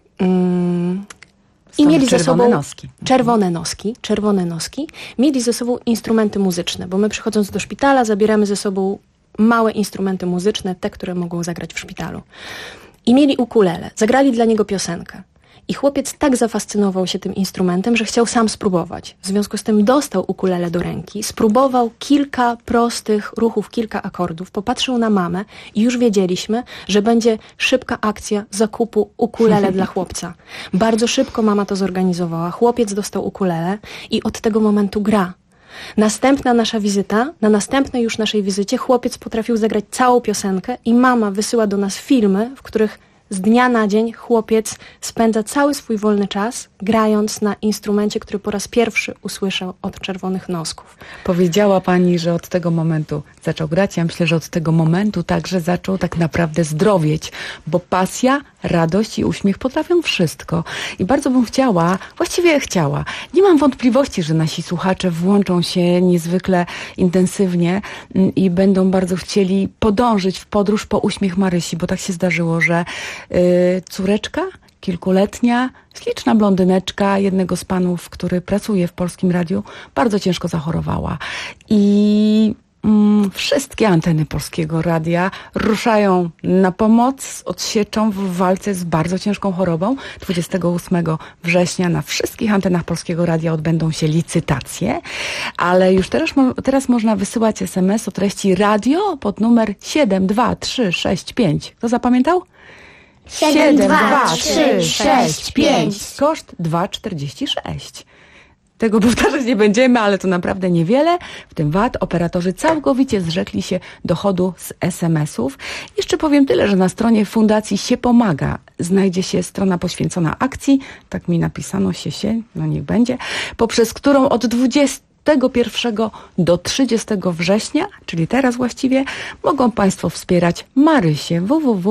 i mieli ze sobą czerwone noski. Mieli ze sobą instrumenty muzyczne, bo my przychodząc do szpitala zabieramy ze sobą małe instrumenty muzyczne, te, które mogą zagrać w szpitalu. I mieli ukulele. Zagrali dla niego piosenkę. I chłopiec tak zafascynował się tym instrumentem, że chciał sam spróbować. W związku z tym dostał ukulele do ręki, spróbował kilka prostych ruchów, kilka akordów, popatrzył na mamę i już wiedzieliśmy, że będzie szybka akcja zakupu ukulele dla chłopca. Bardzo szybko mama to zorganizowała. Chłopiec dostał ukulele i od tego momentu gra. Następna nasza wizyta, na następnej już naszej wizycie chłopiec potrafił zagrać całą piosenkę i mama wysyła do nas filmy, w których z dnia na dzień chłopiec spędza cały swój wolny czas grając na instrumencie, który po raz pierwszy usłyszał od czerwonych nosków. Powiedziała pani, że od tego momentu zaczął grać. Ja myślę, że od tego momentu także zaczął tak naprawdę zdrowieć, bo pasja, radość i uśmiech potrafią wszystko. I bardzo bym chciała, nie mam wątpliwości, że nasi słuchacze włączą się niezwykle intensywnie i będą bardzo chcieli podążyć w podróż po uśmiech Marysi, bo tak się zdarzyło, że córeczka kilkuletnia, śliczna blondyneczka jednego z panów, który pracuje w Polskim Radiu, bardzo ciężko zachorowała. I wszystkie anteny Polskiego Radia ruszają na pomoc z odsieczą w walce z bardzo ciężką chorobą. 28 września na wszystkich antenach Polskiego Radia odbędą się licytacje, ale już teraz można wysyłać SMS o treści radio pod numer 72365. Kto zapamiętał? 72365. Koszt 2,46. Tego powtarzać nie będziemy, ale to naprawdę niewiele. W tym VAT operatorzy całkowicie zrzekli się dochodu z SMS-ów. Jeszcze powiem tyle, że na stronie Fundacji Się Pomaga znajdzie się strona poświęcona akcji, tak mi napisano, no niech będzie, poprzez którą od 21 do 30 września, czyli teraz właściwie, mogą Państwo wspierać Marysię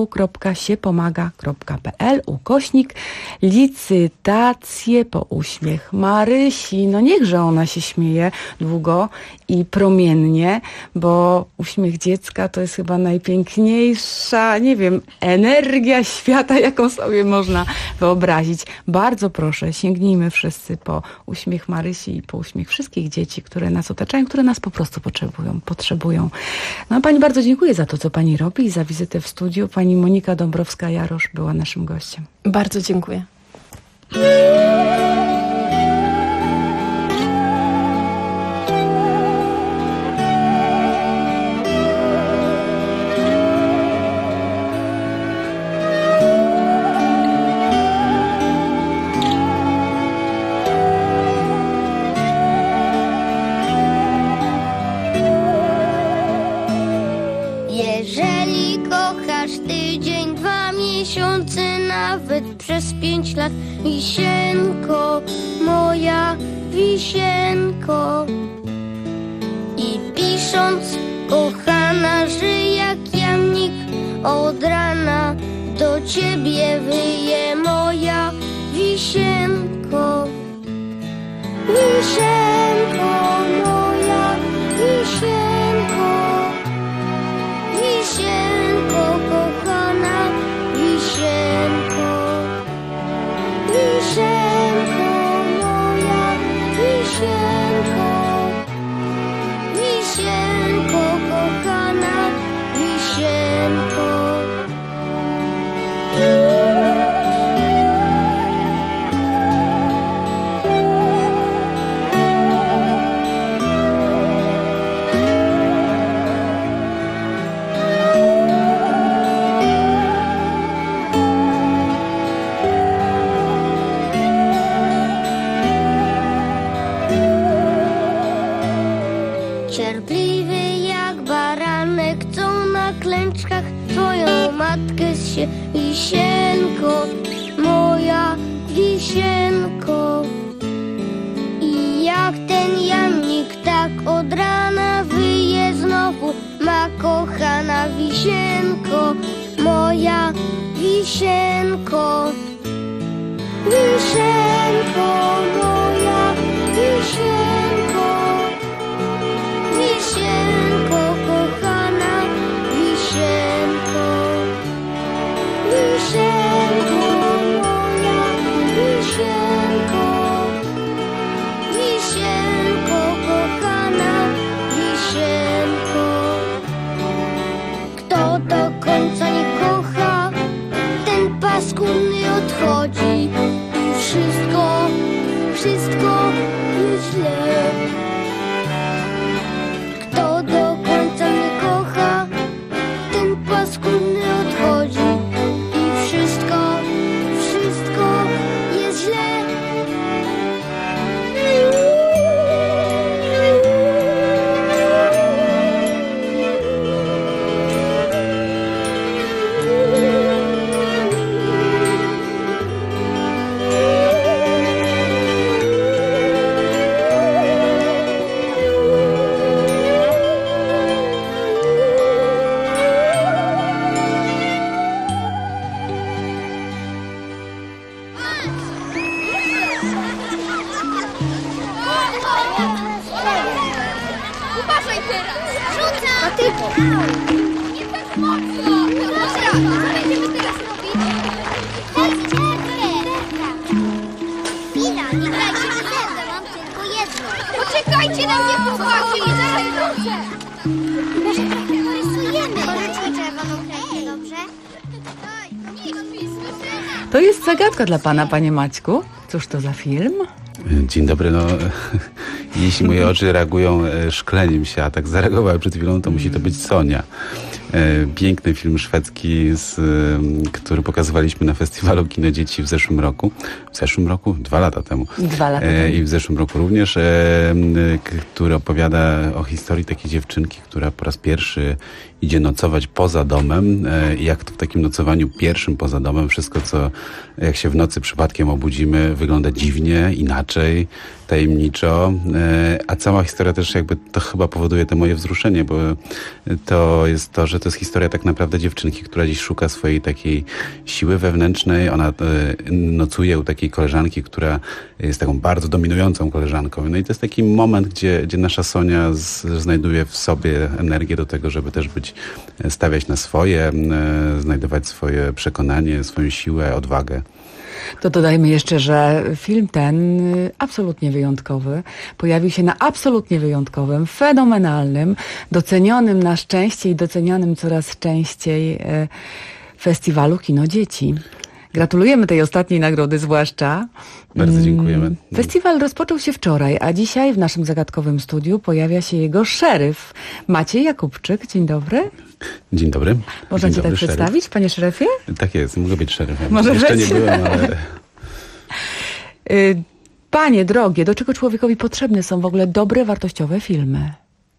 www.siepomaga.pl/licytacje po uśmiech Marysi. No niechże ona się śmieje długo i promiennie, bo uśmiech dziecka to jest chyba najpiękniejsza, nie wiem, energia świata, jaką sobie można wyobrazić. Bardzo proszę, sięgnijmy wszyscy po uśmiech Marysi i po uśmiech wszystkich dzieci, które nas otaczają, które nas po prostu potrzebują. No, Pani bardzo dziękuję za to, co Pani robi i za wizytę w studiu. Pani Monika Dąbrowska-Jarosz była naszym gościem. Bardzo dziękuję. Jeżeli kochasz tydzień, 2 miesiące, nawet przez 5 lat, wisienko, moja wisienko. I pisząc, kochana, że jak jamnik od rana do ciebie wyje, moja wisienko. Wisienko, moja wisienko. Wisienko, kochana, wisienko. Wisienko, moja wisienko. Wisienko, kochana, wisienko. Cierpliwy jak baranek, co na klęczkach twoją matkę zsie. Wisienko, moja wisienko. I jak ten jamnik tak od rana wyje znowu, ma kochana wisienko, moja wisienko. Wisienko, moja wisienko. Wisienko, kochana, wisienko. Wisienko, moja wisienko. Wisienko, kochana, wisienko. Kto do końca nie kocha, ten paskudny odchodzi. Wszystko jest źle. Kto do końca nie kocha, ten paskudny odchodzi. I wszystko jest źle. Uważaj teraz! Rzucam! A ty to! Nie tak mocno! Dobra, co będziemy teraz robić? Chwila, nie grajcie mi zębem, mam tylko jedno. Poczekajcie na mnie, chłopaki! Zaraz wrócę! Może trochę narysujemy. Pożyczmy czerwoną kredkę, dobrze? To jest zagadka dla pana, panie Maćku. Cóż to za film? Dzień dobry, no jeśli moje oczy reagują szkleniem się, a tak zareagowały przed chwilą, to musi to być Sonia. Piękny film szwedzki, który pokazywaliśmy na festiwalu Kino Dzieci w zeszłym roku. W zeszłym roku? 2 lata temu. 2 lata temu. I w zeszłym roku również, który opowiada o historii takiej dziewczynki, która po raz pierwszy idzie nocować poza domem. I jak to w takim nocowaniu pierwszym poza domem wszystko, co jak się w nocy przypadkiem obudzimy, wygląda dziwnie, inaczej, tajemniczo, a cała historia też jakby to chyba powoduje to moje wzruszenie, bo to jest to, że to jest historia tak naprawdę dziewczynki, która dziś szuka swojej takiej siły wewnętrznej. Ona nocuje u takiej koleżanki, która jest taką bardzo dominującą koleżanką. No i to jest taki moment, gdzie nasza Sonia znajduje w sobie energię do tego, żeby też stawiać na swoje, znajdować swoje przekonanie, swoją siłę, odwagę. To dodajmy jeszcze, że film ten absolutnie wyjątkowy pojawił się na absolutnie wyjątkowym, fenomenalnym, docenionym na szczęście i docenianym coraz częściej festiwalu Kino Dzieci. Gratulujemy tej ostatniej nagrody zwłaszcza. Bardzo dziękujemy. Festiwal rozpoczął się wczoraj, a dzisiaj w naszym zagadkowym studiu pojawia się jego szeryf Maciej Jakubczyk. Dzień dobry. Dzień dobry. Można cię tak przedstawić, panie szeryfie? Tak jest, mogę być szeryfem. Może jeszcze być. nie byłem, ale... Panie drogie, do czego człowiekowi potrzebne są w ogóle dobre, wartościowe filmy?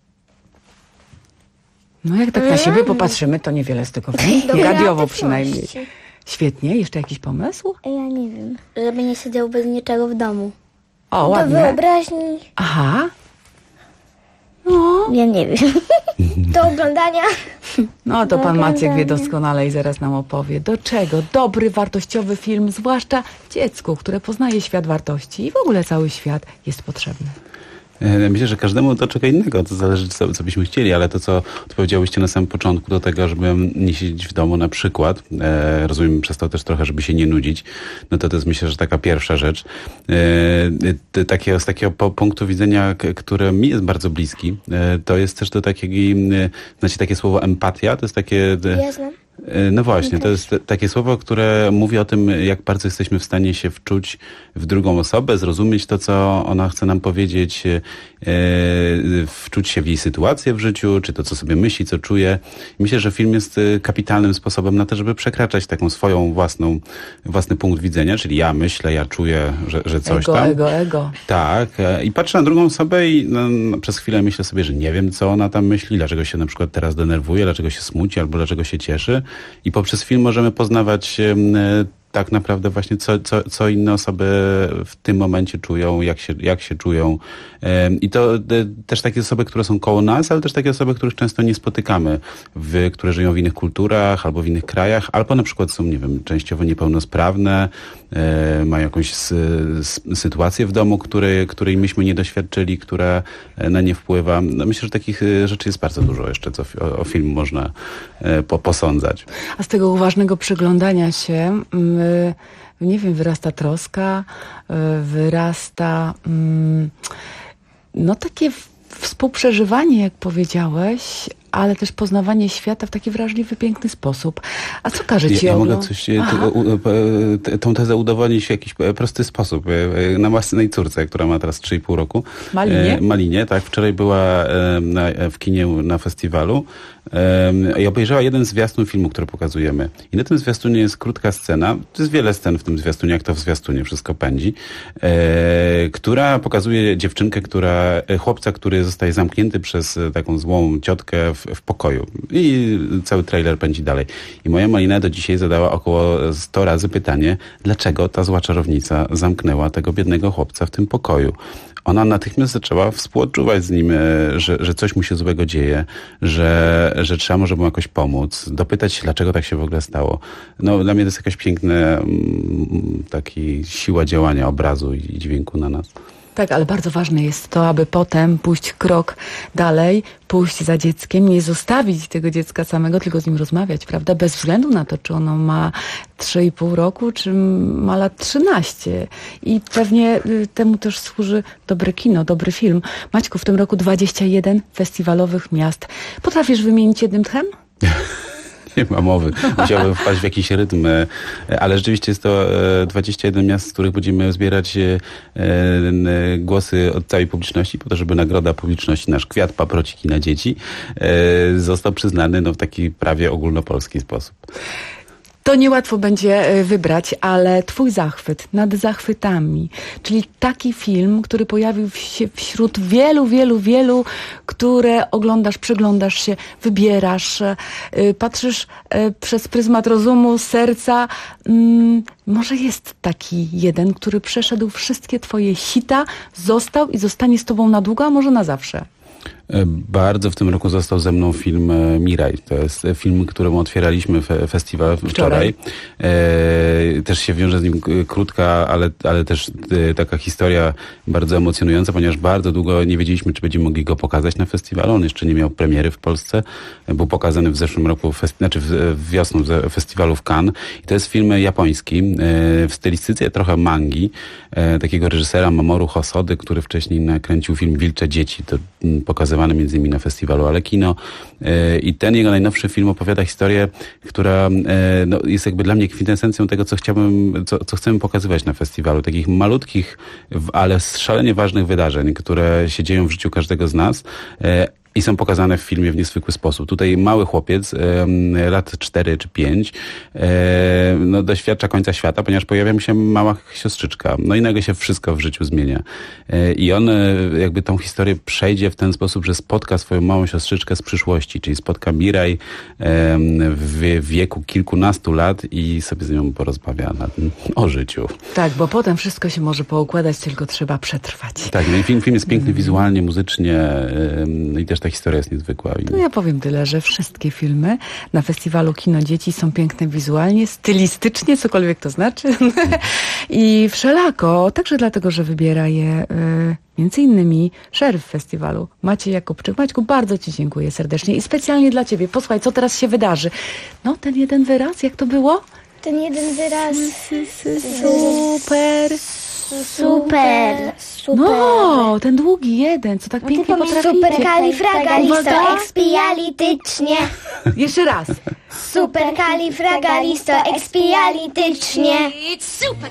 No jak tak na siebie popatrzymy, to niewiele z tego wyniknie. Radiowo przynajmniej. Świetnie. Jeszcze jakiś pomysł? Ja nie wiem. Żeby nie siedział bez niczego w domu. O, ładnie. Do wyobraźni. Aha. No. Ja nie wiem. Do oglądania. No to pan Maciek wie doskonale i zaraz nam opowie. Do czego dobry, wartościowy film, zwłaszcza dziecku, które poznaje świat wartości i w ogóle cały świat jest potrzebny. Myślę, że każdemu to czeka innego, to zależy co byśmy chcieli, ale to, co odpowiedziałyście na samym początku do tego, żeby nie siedzieć w domu na przykład, rozumiem przez to też trochę, żeby się nie nudzić, no to jest myślę, że taka pierwsza rzecz. Z takiego punktu widzenia, który mi jest bardzo bliski, to jest też do takiego, znacie takie słowo empatia, to jest takie... Ja znam. No właśnie, to jest takie słowo, które mówi o tym, jak bardzo jesteśmy w stanie się wczuć w drugą osobę, zrozumieć to, co ona chce nam powiedzieć, wczuć się w jej sytuację w życiu, czy to, co sobie myśli, co czuje. Myślę, że film jest kapitalnym sposobem na to, żeby przekraczać taką swoją własny punkt widzenia, czyli ja myślę, ja czuję, że coś tam. Ego. Tak, i patrzę na drugą osobę i przez chwilę myślę sobie, że nie wiem, co ona tam myśli, dlaczego się na przykład teraz denerwuje, dlaczego się smuci, albo dlaczego się cieszy. I poprzez film możemy poznawać tak naprawdę właśnie co inne osoby w tym momencie czują, jak się czują. I to też takie osoby, które są koło nas, ale też takie osoby, których często nie spotykamy, które żyją w innych kulturach albo w innych krajach, albo na przykład są, nie wiem, częściowo niepełnosprawne, mają jakąś sytuację w domu, której myśmy nie doświadczyli, która na nie wpływa. No myślę, że takich rzeczy jest bardzo dużo jeszcze, co o film można posądzać. A z tego uważnego przyglądania się nie wiem, wyrasta troska, wyrasta no takie współprzeżywanie, jak powiedziałeś, ale też poznawanie świata w taki wrażliwy, piękny sposób. A co każe ci Ja mogę tą tezę udowodnić w jakiś prosty sposób. Na własnej córce, która ma teraz 3,5 roku. Malinie, tak. Wczoraj była w kinie na festiwalu i obejrzała jeden zwiastun filmu, który pokazujemy. I na tym zwiastunie jest krótka scena, to jest wiele scen w tym zwiastunie, jak to w zwiastunie wszystko pędzi, która pokazuje dziewczynkę, chłopca, który zostaje zamknięty przez taką złą ciotkę w pokoju. I cały trailer pędzi dalej. I moja Malina do dzisiaj zadała około 100 razy pytanie, dlaczego ta zła czarownica zamknęła tego biednego chłopca w tym pokoju. Ona natychmiast zaczęła współodczuwać z nim, że coś mu się złego dzieje, że trzeba może mu jakoś pomóc, dopytać się, dlaczego tak się w ogóle stało. No, dla mnie to jest jakaś piękna siła działania obrazu i dźwięku na nas. Tak, ale bardzo ważne jest to, aby potem pójść krok dalej, pójść za dzieckiem, nie zostawić tego dziecka samego, tylko z nim rozmawiać, prawda? Bez względu na to, czy ono ma 3,5 roku, czy ma lat 13. I pewnie temu też służy dobre kino, dobry film. Maćku, w tym roku 21 festiwalowych miast. Potrafisz wymienić jednym tchem? Nie ma mowy. Musiałbym wpaść w jakiś rytm, ale rzeczywiście jest to 21 miast, z których będziemy zbierać głosy od całej publiczności, po to, żeby nagroda publiczności, nasz kwiat paprociki na dzieci, został przyznany w taki prawie ogólnopolski sposób. To niełatwo będzie wybrać, ale twój zachwyt nad zachwytami, czyli taki film, który pojawił się wśród wielu, które oglądasz, przyglądasz się, wybierasz, patrzysz przez pryzmat rozumu, serca. Może jest taki jeden, który przeszedł wszystkie twoje sita, został i zostanie z tobą na długo, a może na zawsze. Bardzo w tym roku został ze mną film Miraj. To jest film, któremu otwieraliśmy festiwal wczoraj. Też się wiąże z nim krótka, ale też taka historia bardzo emocjonująca, ponieważ bardzo długo nie wiedzieliśmy, czy będziemy mogli go pokazać na festiwalu. On jeszcze nie miał premiery w Polsce. Był pokazany w zeszłym roku, wiosną w festiwalu w Cannes. I to jest film japoński, w stylistyce trochę mangi, takiego reżysera Mamoru Hosody, który wcześniej nakręcił film Wilcze Dzieci. To pokazywany między innymi na festiwalu Alekino. I ten jego najnowszy film opowiada historię, która jest jakby dla mnie kwintesencją tego, co chcemy pokazywać na festiwalu. Takich malutkich, ale szalenie ważnych wydarzeń, które się dzieją w życiu każdego z nas. I są pokazane w filmie w niezwykły sposób. Tutaj mały chłopiec, lat 4 czy 5, doświadcza końca świata, ponieważ pojawia mu się mała siostrzyczka. No i nagle się wszystko w życiu zmienia. I on jakby tą historię przejdzie w ten sposób, że spotka swoją małą siostrzyczkę z przyszłości, czyli spotka Miraj w wieku kilkunastu lat i sobie z nią porozmawia o życiu. Tak, bo potem wszystko się może poukładać, tylko trzeba przetrwać. Tak, no i film jest piękny wizualnie, muzycznie i też ta historia jest niezwykła. To ja powiem tyle, że wszystkie filmy na festiwalu Kino Dzieci są piękne wizualnie, stylistycznie, cokolwiek to znaczy. I wszelako, także dlatego, że wybiera je między innymi szeryf festiwalu, Maciej Jakubczyk. Maćku, bardzo ci dziękuję serdecznie i specjalnie dla ciebie. Posłuchaj, co teraz się wydarzy. No, ten jeden wyraz, jak to było? Ten jeden wyraz. Super. No, ten długi jeden, co tak pięknie potraficie. Superkalifragalistoexpialitycznie. Jeszcze raz. Superkalifragalistoexpialitycznie. It's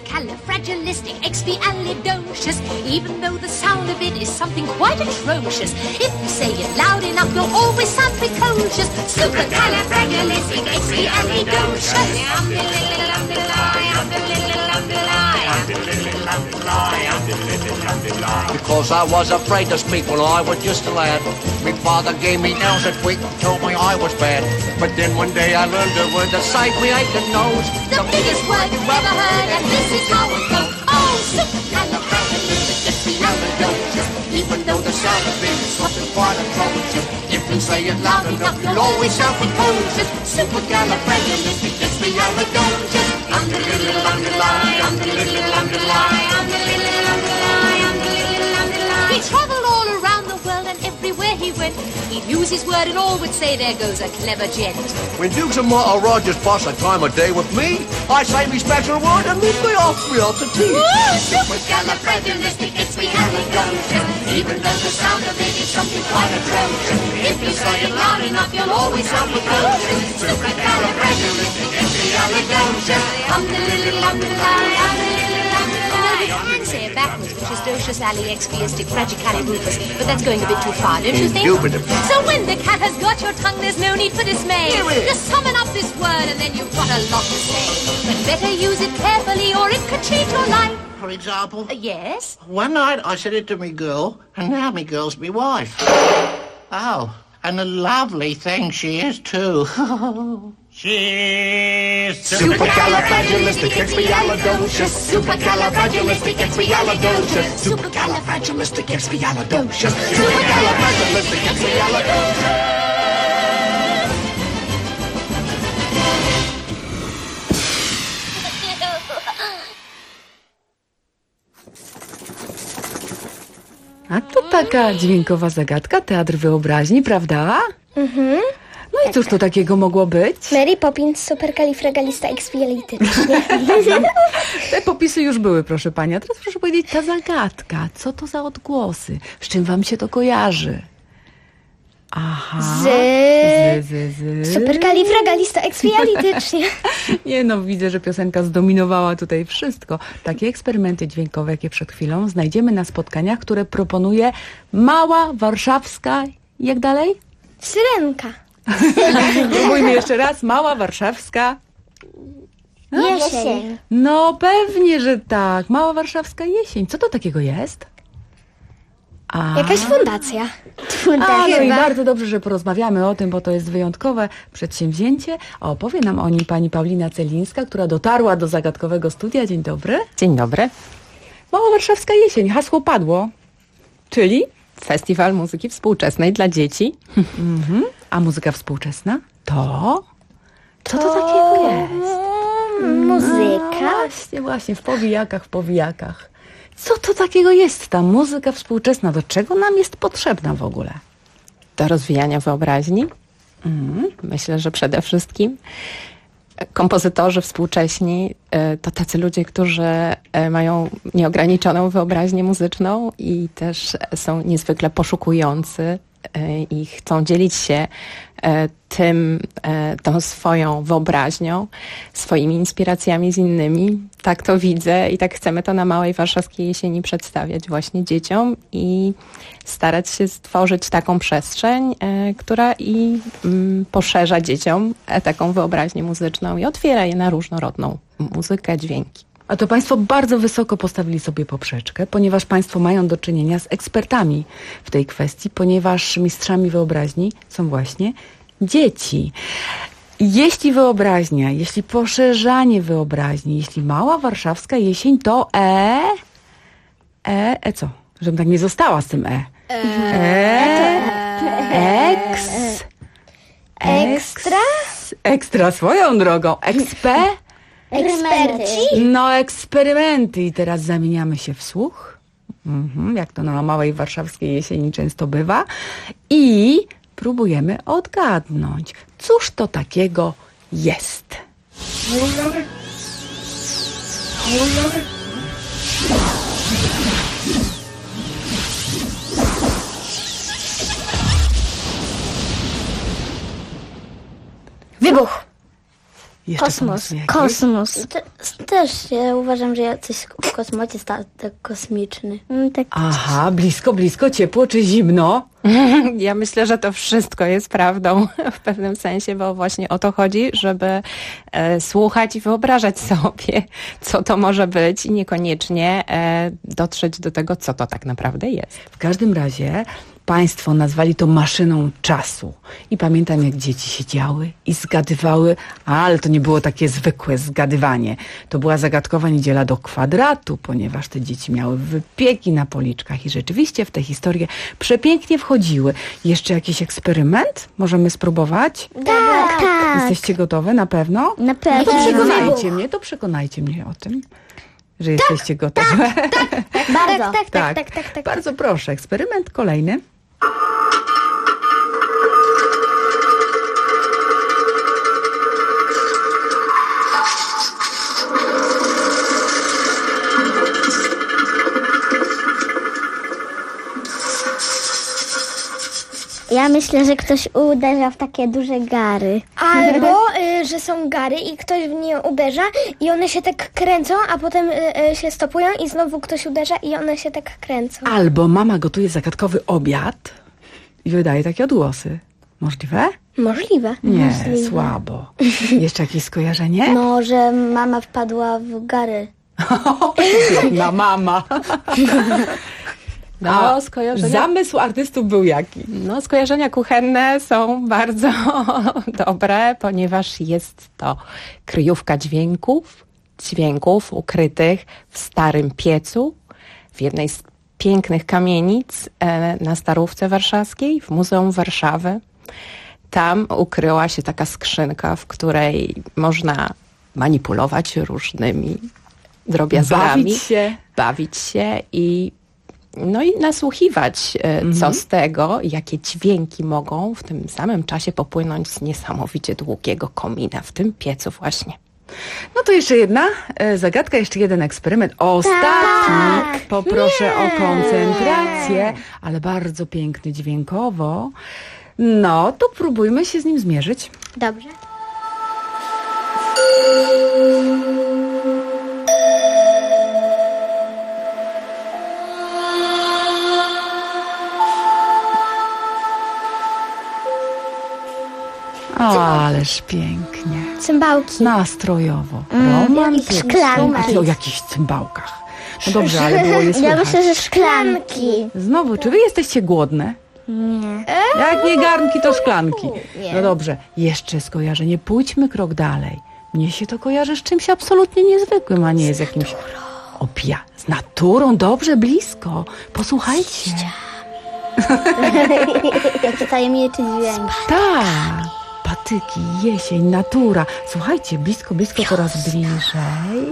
supercalifragilisticexpialidocious, even though the sound of it is something quite atrocious. If you say it loud enough, you'll always sound precocious. Supercalifragilisticexpialidocious. Because I was afraid to speak when I was just a lad. My father gave me nails that week and told me I was bad. But then one day I learned a word that saved me aching nose. The biggest word you've ever heard, and this is how it goes. Oh, supercalifragilisticexpialidocious. Even though the sound of it is something quite atrocious. If you say it loud enough, you'll always sound precocious. Supercalifragilisticexpialidocious. He traveled all around the world and everywhere he went, he'd use his word and all would say, there goes a clever gent. When Dukes and Martha Rogers pass a time of day with me, I say me special word and leave me off to tea. Supercalifragilisticexpialidocious. Even though the sound of it is something quite atrocious. If you say it loud enough, you'll always sound precocious. Supercalifragilisticexpialidocious. You can say it backwards, which is docious aliexpialisticfragicalibufus, but that's going a bit too far, don't you think? So when the cat has got your tongue, there's no need for dismay. Just summon up this word and then you've got a lot to say. But better use it carefully or it could change your life. For example? Yes? One night I said it to me girl, and now me girl's me wife. Oh, and a lovely thing she is too. She's supercalifragilisticexpialidocious. Supercalifragilisticexpialidocious. Supercalifragilisticexpialidocious. Supercalifragilisticexpialidocious. A to taka dźwiękowa zagadka, teatr wyobraźni, prawda? Mhm. No i cóż to takiego mogło być? Mary Poppins superkalifragilisticexpialidocious. Te popisy już były, proszę pani. A teraz proszę powiedzieć, ta zagadka, co to za odgłosy? Z czym wam się to kojarzy? Aha. Superkalifragilistoexpialitycznie. Nie no, widzę, że piosenka zdominowała tutaj wszystko. Takie eksperymenty dźwiękowe, jakie przed chwilą znajdziemy na spotkaniach, które proponuje Mała Warszawska... Jak dalej? Syrenka. Próbujmy jeszcze raz. Mała Warszawska... Jesień. No pewnie, że tak. Mała Warszawska Jesień. Co to takiego jest? Jakaś fundacja. No i bardzo dobrze, że porozmawiamy o tym, bo to jest wyjątkowe przedsięwzięcie. Opowie nam o nim pani Paulina Celińska, która dotarła do zagadkowego studia. Dzień dobry. Dzień dobry. Mała Warszawska Jesień. Hasło padło. Czyli? Festiwal Muzyki Współczesnej dla dzieci. A muzyka współczesna? To? Co to takiego jest? Muzyka? Właśnie, w powijakach. Co to takiego jest ta muzyka współczesna? Do czego nam jest potrzebna w ogóle? Do rozwijania wyobraźni. Myślę, że przede wszystkim kompozytorzy współcześni to tacy ludzie, którzy mają nieograniczoną wyobraźnię muzyczną i też są niezwykle poszukujący i chcą dzielić się tą swoją wyobraźnią, swoimi inspiracjami z innymi. Tak to widzę i tak chcemy to na Małej Warszawskiej Jesieni przedstawiać właśnie dzieciom i starać się stworzyć taką przestrzeń, która i poszerza dzieciom taką wyobraźnię muzyczną i otwiera je na różnorodną muzykę, dźwięki. A to państwo bardzo wysoko postawili sobie poprzeczkę, ponieważ państwo mają do czynienia z ekspertami w tej kwestii, ponieważ mistrzami wyobraźni są właśnie dzieci. Jeśli wyobraźnia, jeśli poszerzanie wyobraźni, jeśli Mała Warszawska Jesień, to co? Żebym tak nie została z tym Ekstra swoją drogą. Eksperci? No, eksperymenty. I teraz zamieniamy się w słuch, jak to na Małej Warszawskiej Jesieni często bywa, i próbujemy odgadnąć, cóż to takiego jest. Wybuch. Kosmos. Kosmos. Też ja uważam, że ja coś w kosmocie statek kosmiczny. Tak. Aha, blisko, ciepło czy zimno? Ja myślę, że to wszystko jest prawdą w pewnym sensie, bo właśnie o to chodzi, żeby słuchać i wyobrażać sobie, co to może być i niekoniecznie dotrzeć do tego, co to tak naprawdę jest. W każdym razie państwo nazwali to maszyną czasu. I pamiętam, jak dzieci siedziały i zgadywały, ale to nie było takie zwykłe zgadywanie. To była zagadkowa niedziela do kwadratu, ponieważ te dzieci miały wypieki na policzkach i rzeczywiście w tę historię przepięknie wchodziły. Jeszcze jakiś eksperyment? Możemy spróbować? Tak. Jesteście gotowe? Na pewno? Na pewno. To przekonajcie mnie o tym, że jesteście gotowe. Tak. Bardzo proszę, eksperyment kolejny. Ja myślę, że ktoś uderza w takie duże gary. Albo, że są gary i ktoś w nie uderza i one się tak kręcą, a potem się stopują i znowu ktoś uderza i one się tak kręcą. Albo mama gotuje zagadkowy obiad i wydaje takie odgłosy. Możliwe? Możliwe. Nie, słabo. Jeszcze jakieś skojarzenie? No, że mama wpadła w gary. Biedna mama. No, skojarzenia... Zamysł artystów był jaki? No, skojarzenia kuchenne są bardzo dobre, ponieważ jest to kryjówka dźwięków ukrytych w starym piecu, w jednej z pięknych kamienic na Starówce Warszawskiej, w Muzeum Warszawy. Tam ukryła się taka skrzynka, w której można manipulować różnymi drobiazgami. Bawić się i No i nasłuchiwać, co z tego, jakie dźwięki mogą w tym samym czasie popłynąć z niesamowicie długiego komina w tym piecu właśnie. No to jeszcze jedna zagadka, jeszcze jeden eksperyment. Ostatni. Poproszę o koncentrację, ale bardzo piękny dźwiękowo. No, to próbujmy się z nim zmierzyć. Dobrze. Ależ pięknie. Cymbałki. Nastrojowo. Jakieś szklanki. O jakichś cymbałkach. No dobrze, ale było je słychać. Ja myślę, że szklanki. Znowu, czy wy jesteście głodne? Nie. Jak nie garnki, to szklanki. Nie. No dobrze, jeszcze skojarzenie. Pójdźmy krok dalej. Mnie się to kojarzy z czymś absolutnie niezwykłym, a nie z jakimś... Z naturą, dobrze, blisko. Posłuchajcie. Jaki tajemniczy dźwięk. Tak. Patyki, jesień, natura. Słuchajcie, blisko, coraz bliżej.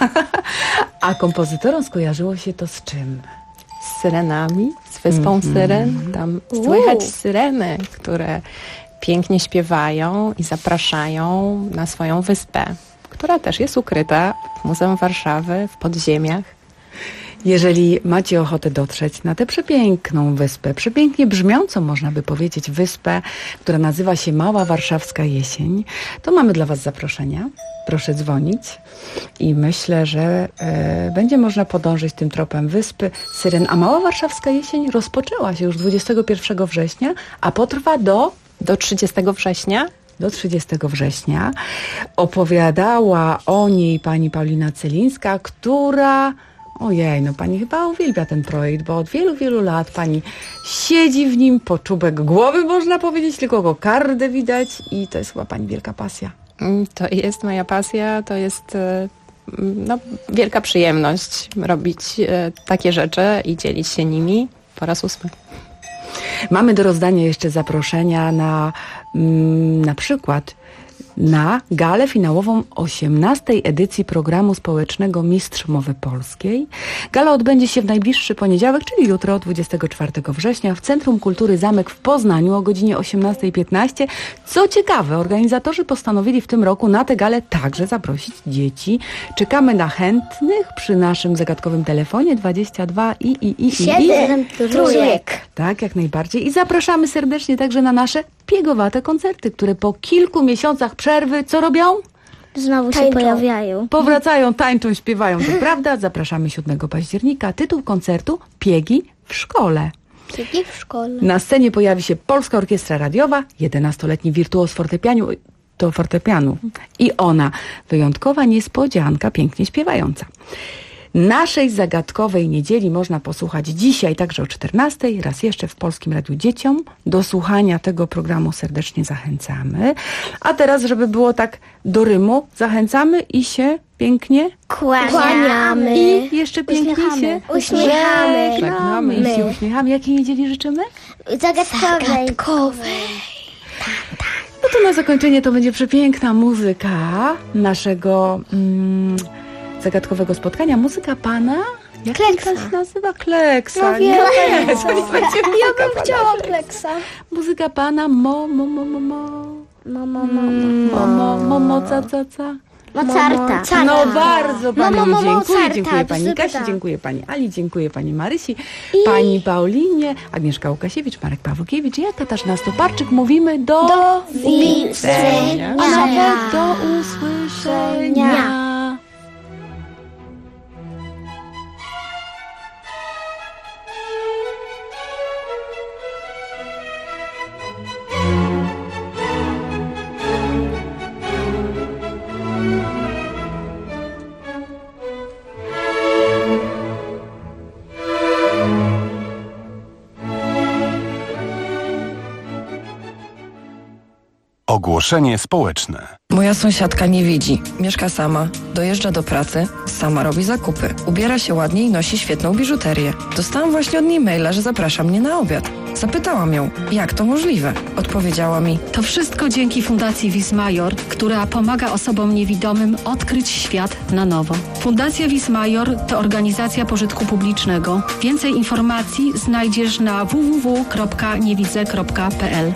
A kompozytorom skojarzyło się to z czym? Z syrenami, z wyspą Syren. Tam słychać syreny, które pięknie śpiewają i zapraszają na swoją wyspę, która też jest ukryta w Muzeum Warszawy, w podziemiach. Jeżeli macie ochotę dotrzeć na tę przepiękną wyspę, przepięknie brzmiącą, można by powiedzieć, wyspę, która nazywa się Mała Warszawska Jesień, to mamy dla was zaproszenia. Proszę dzwonić i myślę, że będzie można podążyć tym tropem wyspy Syren. A Mała Warszawska Jesień rozpoczęła się już 21 września, a potrwa do 30 września. Do 30 września. Opowiadała o niej pani Paulina Celińska, która... Ojej, no pani chyba uwielbia ten projekt, bo od wielu, wielu lat pani siedzi w nim po czubek głowy, można powiedzieć, tylko kokardę widać i to jest chyba pani wielka pasja. To jest moja pasja, to jest wielka przyjemność robić takie rzeczy i dzielić się nimi po raz 8. Mamy do rozdania jeszcze zaproszenia na przykład na galę finałową 18. edycji programu społecznego Mistrz Mowy Polskiej. Gala odbędzie się w najbliższy poniedziałek, czyli jutro, 24 września, w Centrum Kultury Zamek w Poznaniu o godzinie 18:15. Co ciekawe, organizatorzy postanowili w tym roku na tę galę także zaprosić dzieci. Czekamy na chętnych przy naszym zagadkowym telefonie 22 7 trójek. Tak, jak najbardziej. I zapraszamy serdecznie także na nasze piegowate koncerty, które po kilku miesiącach przerwy co robią? Znowu się pojawiają. Powracają, tańczą, śpiewają, to prawda. Zapraszamy 7 października. Tytuł koncertu Piegi w szkole. Piegi w szkole. Na scenie pojawi się Polska Orkiestra Radiowa, 11-letni wirtuoz fortepianu i ona, wyjątkowa niespodzianka, pięknie śpiewająca. Naszej zagadkowej niedzieli można posłuchać dzisiaj także o 14:00, raz jeszcze w Polskim Radiu Dzieciom. Do słuchania tego programu serdecznie zachęcamy. A teraz, żeby było tak do rymu, zachęcamy i się pięknie kłaniamy. I jeszcze pięknie się uśmiechamy. Żegnamy i się uśmiechamy. Jakiej niedzieli życzymy? Zagadkowej. No to na zakończenie to będzie przepiękna muzyka naszego... zagadkowego spotkania. Muzyka pana... Jak Kleksa. to się nazywa? Kleksa. No wiem. Ja bym chciała Kleksa. Muzyka pana Mozarta. No bardzo pani dziękuję. Dziękuję pani Mozarta. Kasi, dziękuję pani Ali, dziękuję pani Marysi, pani Paulinie, Agnieszka Łukasiewicz, Marek Pawłkiewicz i ja, Katarzyna Stoparczyk. Mówimy do widzenia. A nawet do usłyszenia. Ogłoszenie społeczne. Moja sąsiadka nie widzi. Mieszka sama, dojeżdża do pracy, sama robi zakupy. Ubiera się ładnie i nosi świetną biżuterię. Dostałam właśnie od niej maila, że zaprasza mnie na obiad. Zapytałam ją, jak to możliwe? Odpowiedziała mi: to wszystko dzięki Fundacji Wismajor, która pomaga osobom niewidomym odkryć świat na nowo. Fundacja Wismajor to organizacja pożytku publicznego. Więcej informacji znajdziesz na www.niewidze.pl.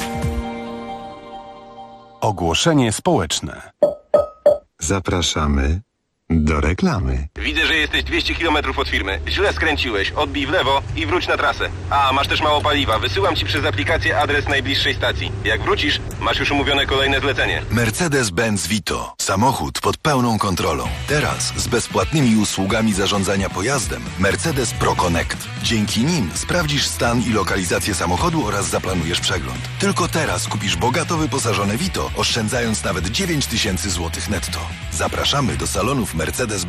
Ogłoszenie społeczne. Zapraszamy do reklamy. Widzę, że jesteś 200 km od firmy. Źle skręciłeś. Odbij w lewo i wróć na trasę. A, masz też mało paliwa. Wysyłam ci przez aplikację adres najbliższej stacji. Jak wrócisz, masz już umówione kolejne zlecenie. Mercedes-Benz Vito. Samochód pod pełną kontrolą. Teraz z bezpłatnymi usługami zarządzania pojazdem Mercedes Pro Connect. Dzięki nim sprawdzisz stan i lokalizację samochodu oraz zaplanujesz przegląd. Tylko teraz kupisz bogato wyposażone Vito, oszczędzając nawet 9000 zł netto. Zapraszamy do salonów Mercedes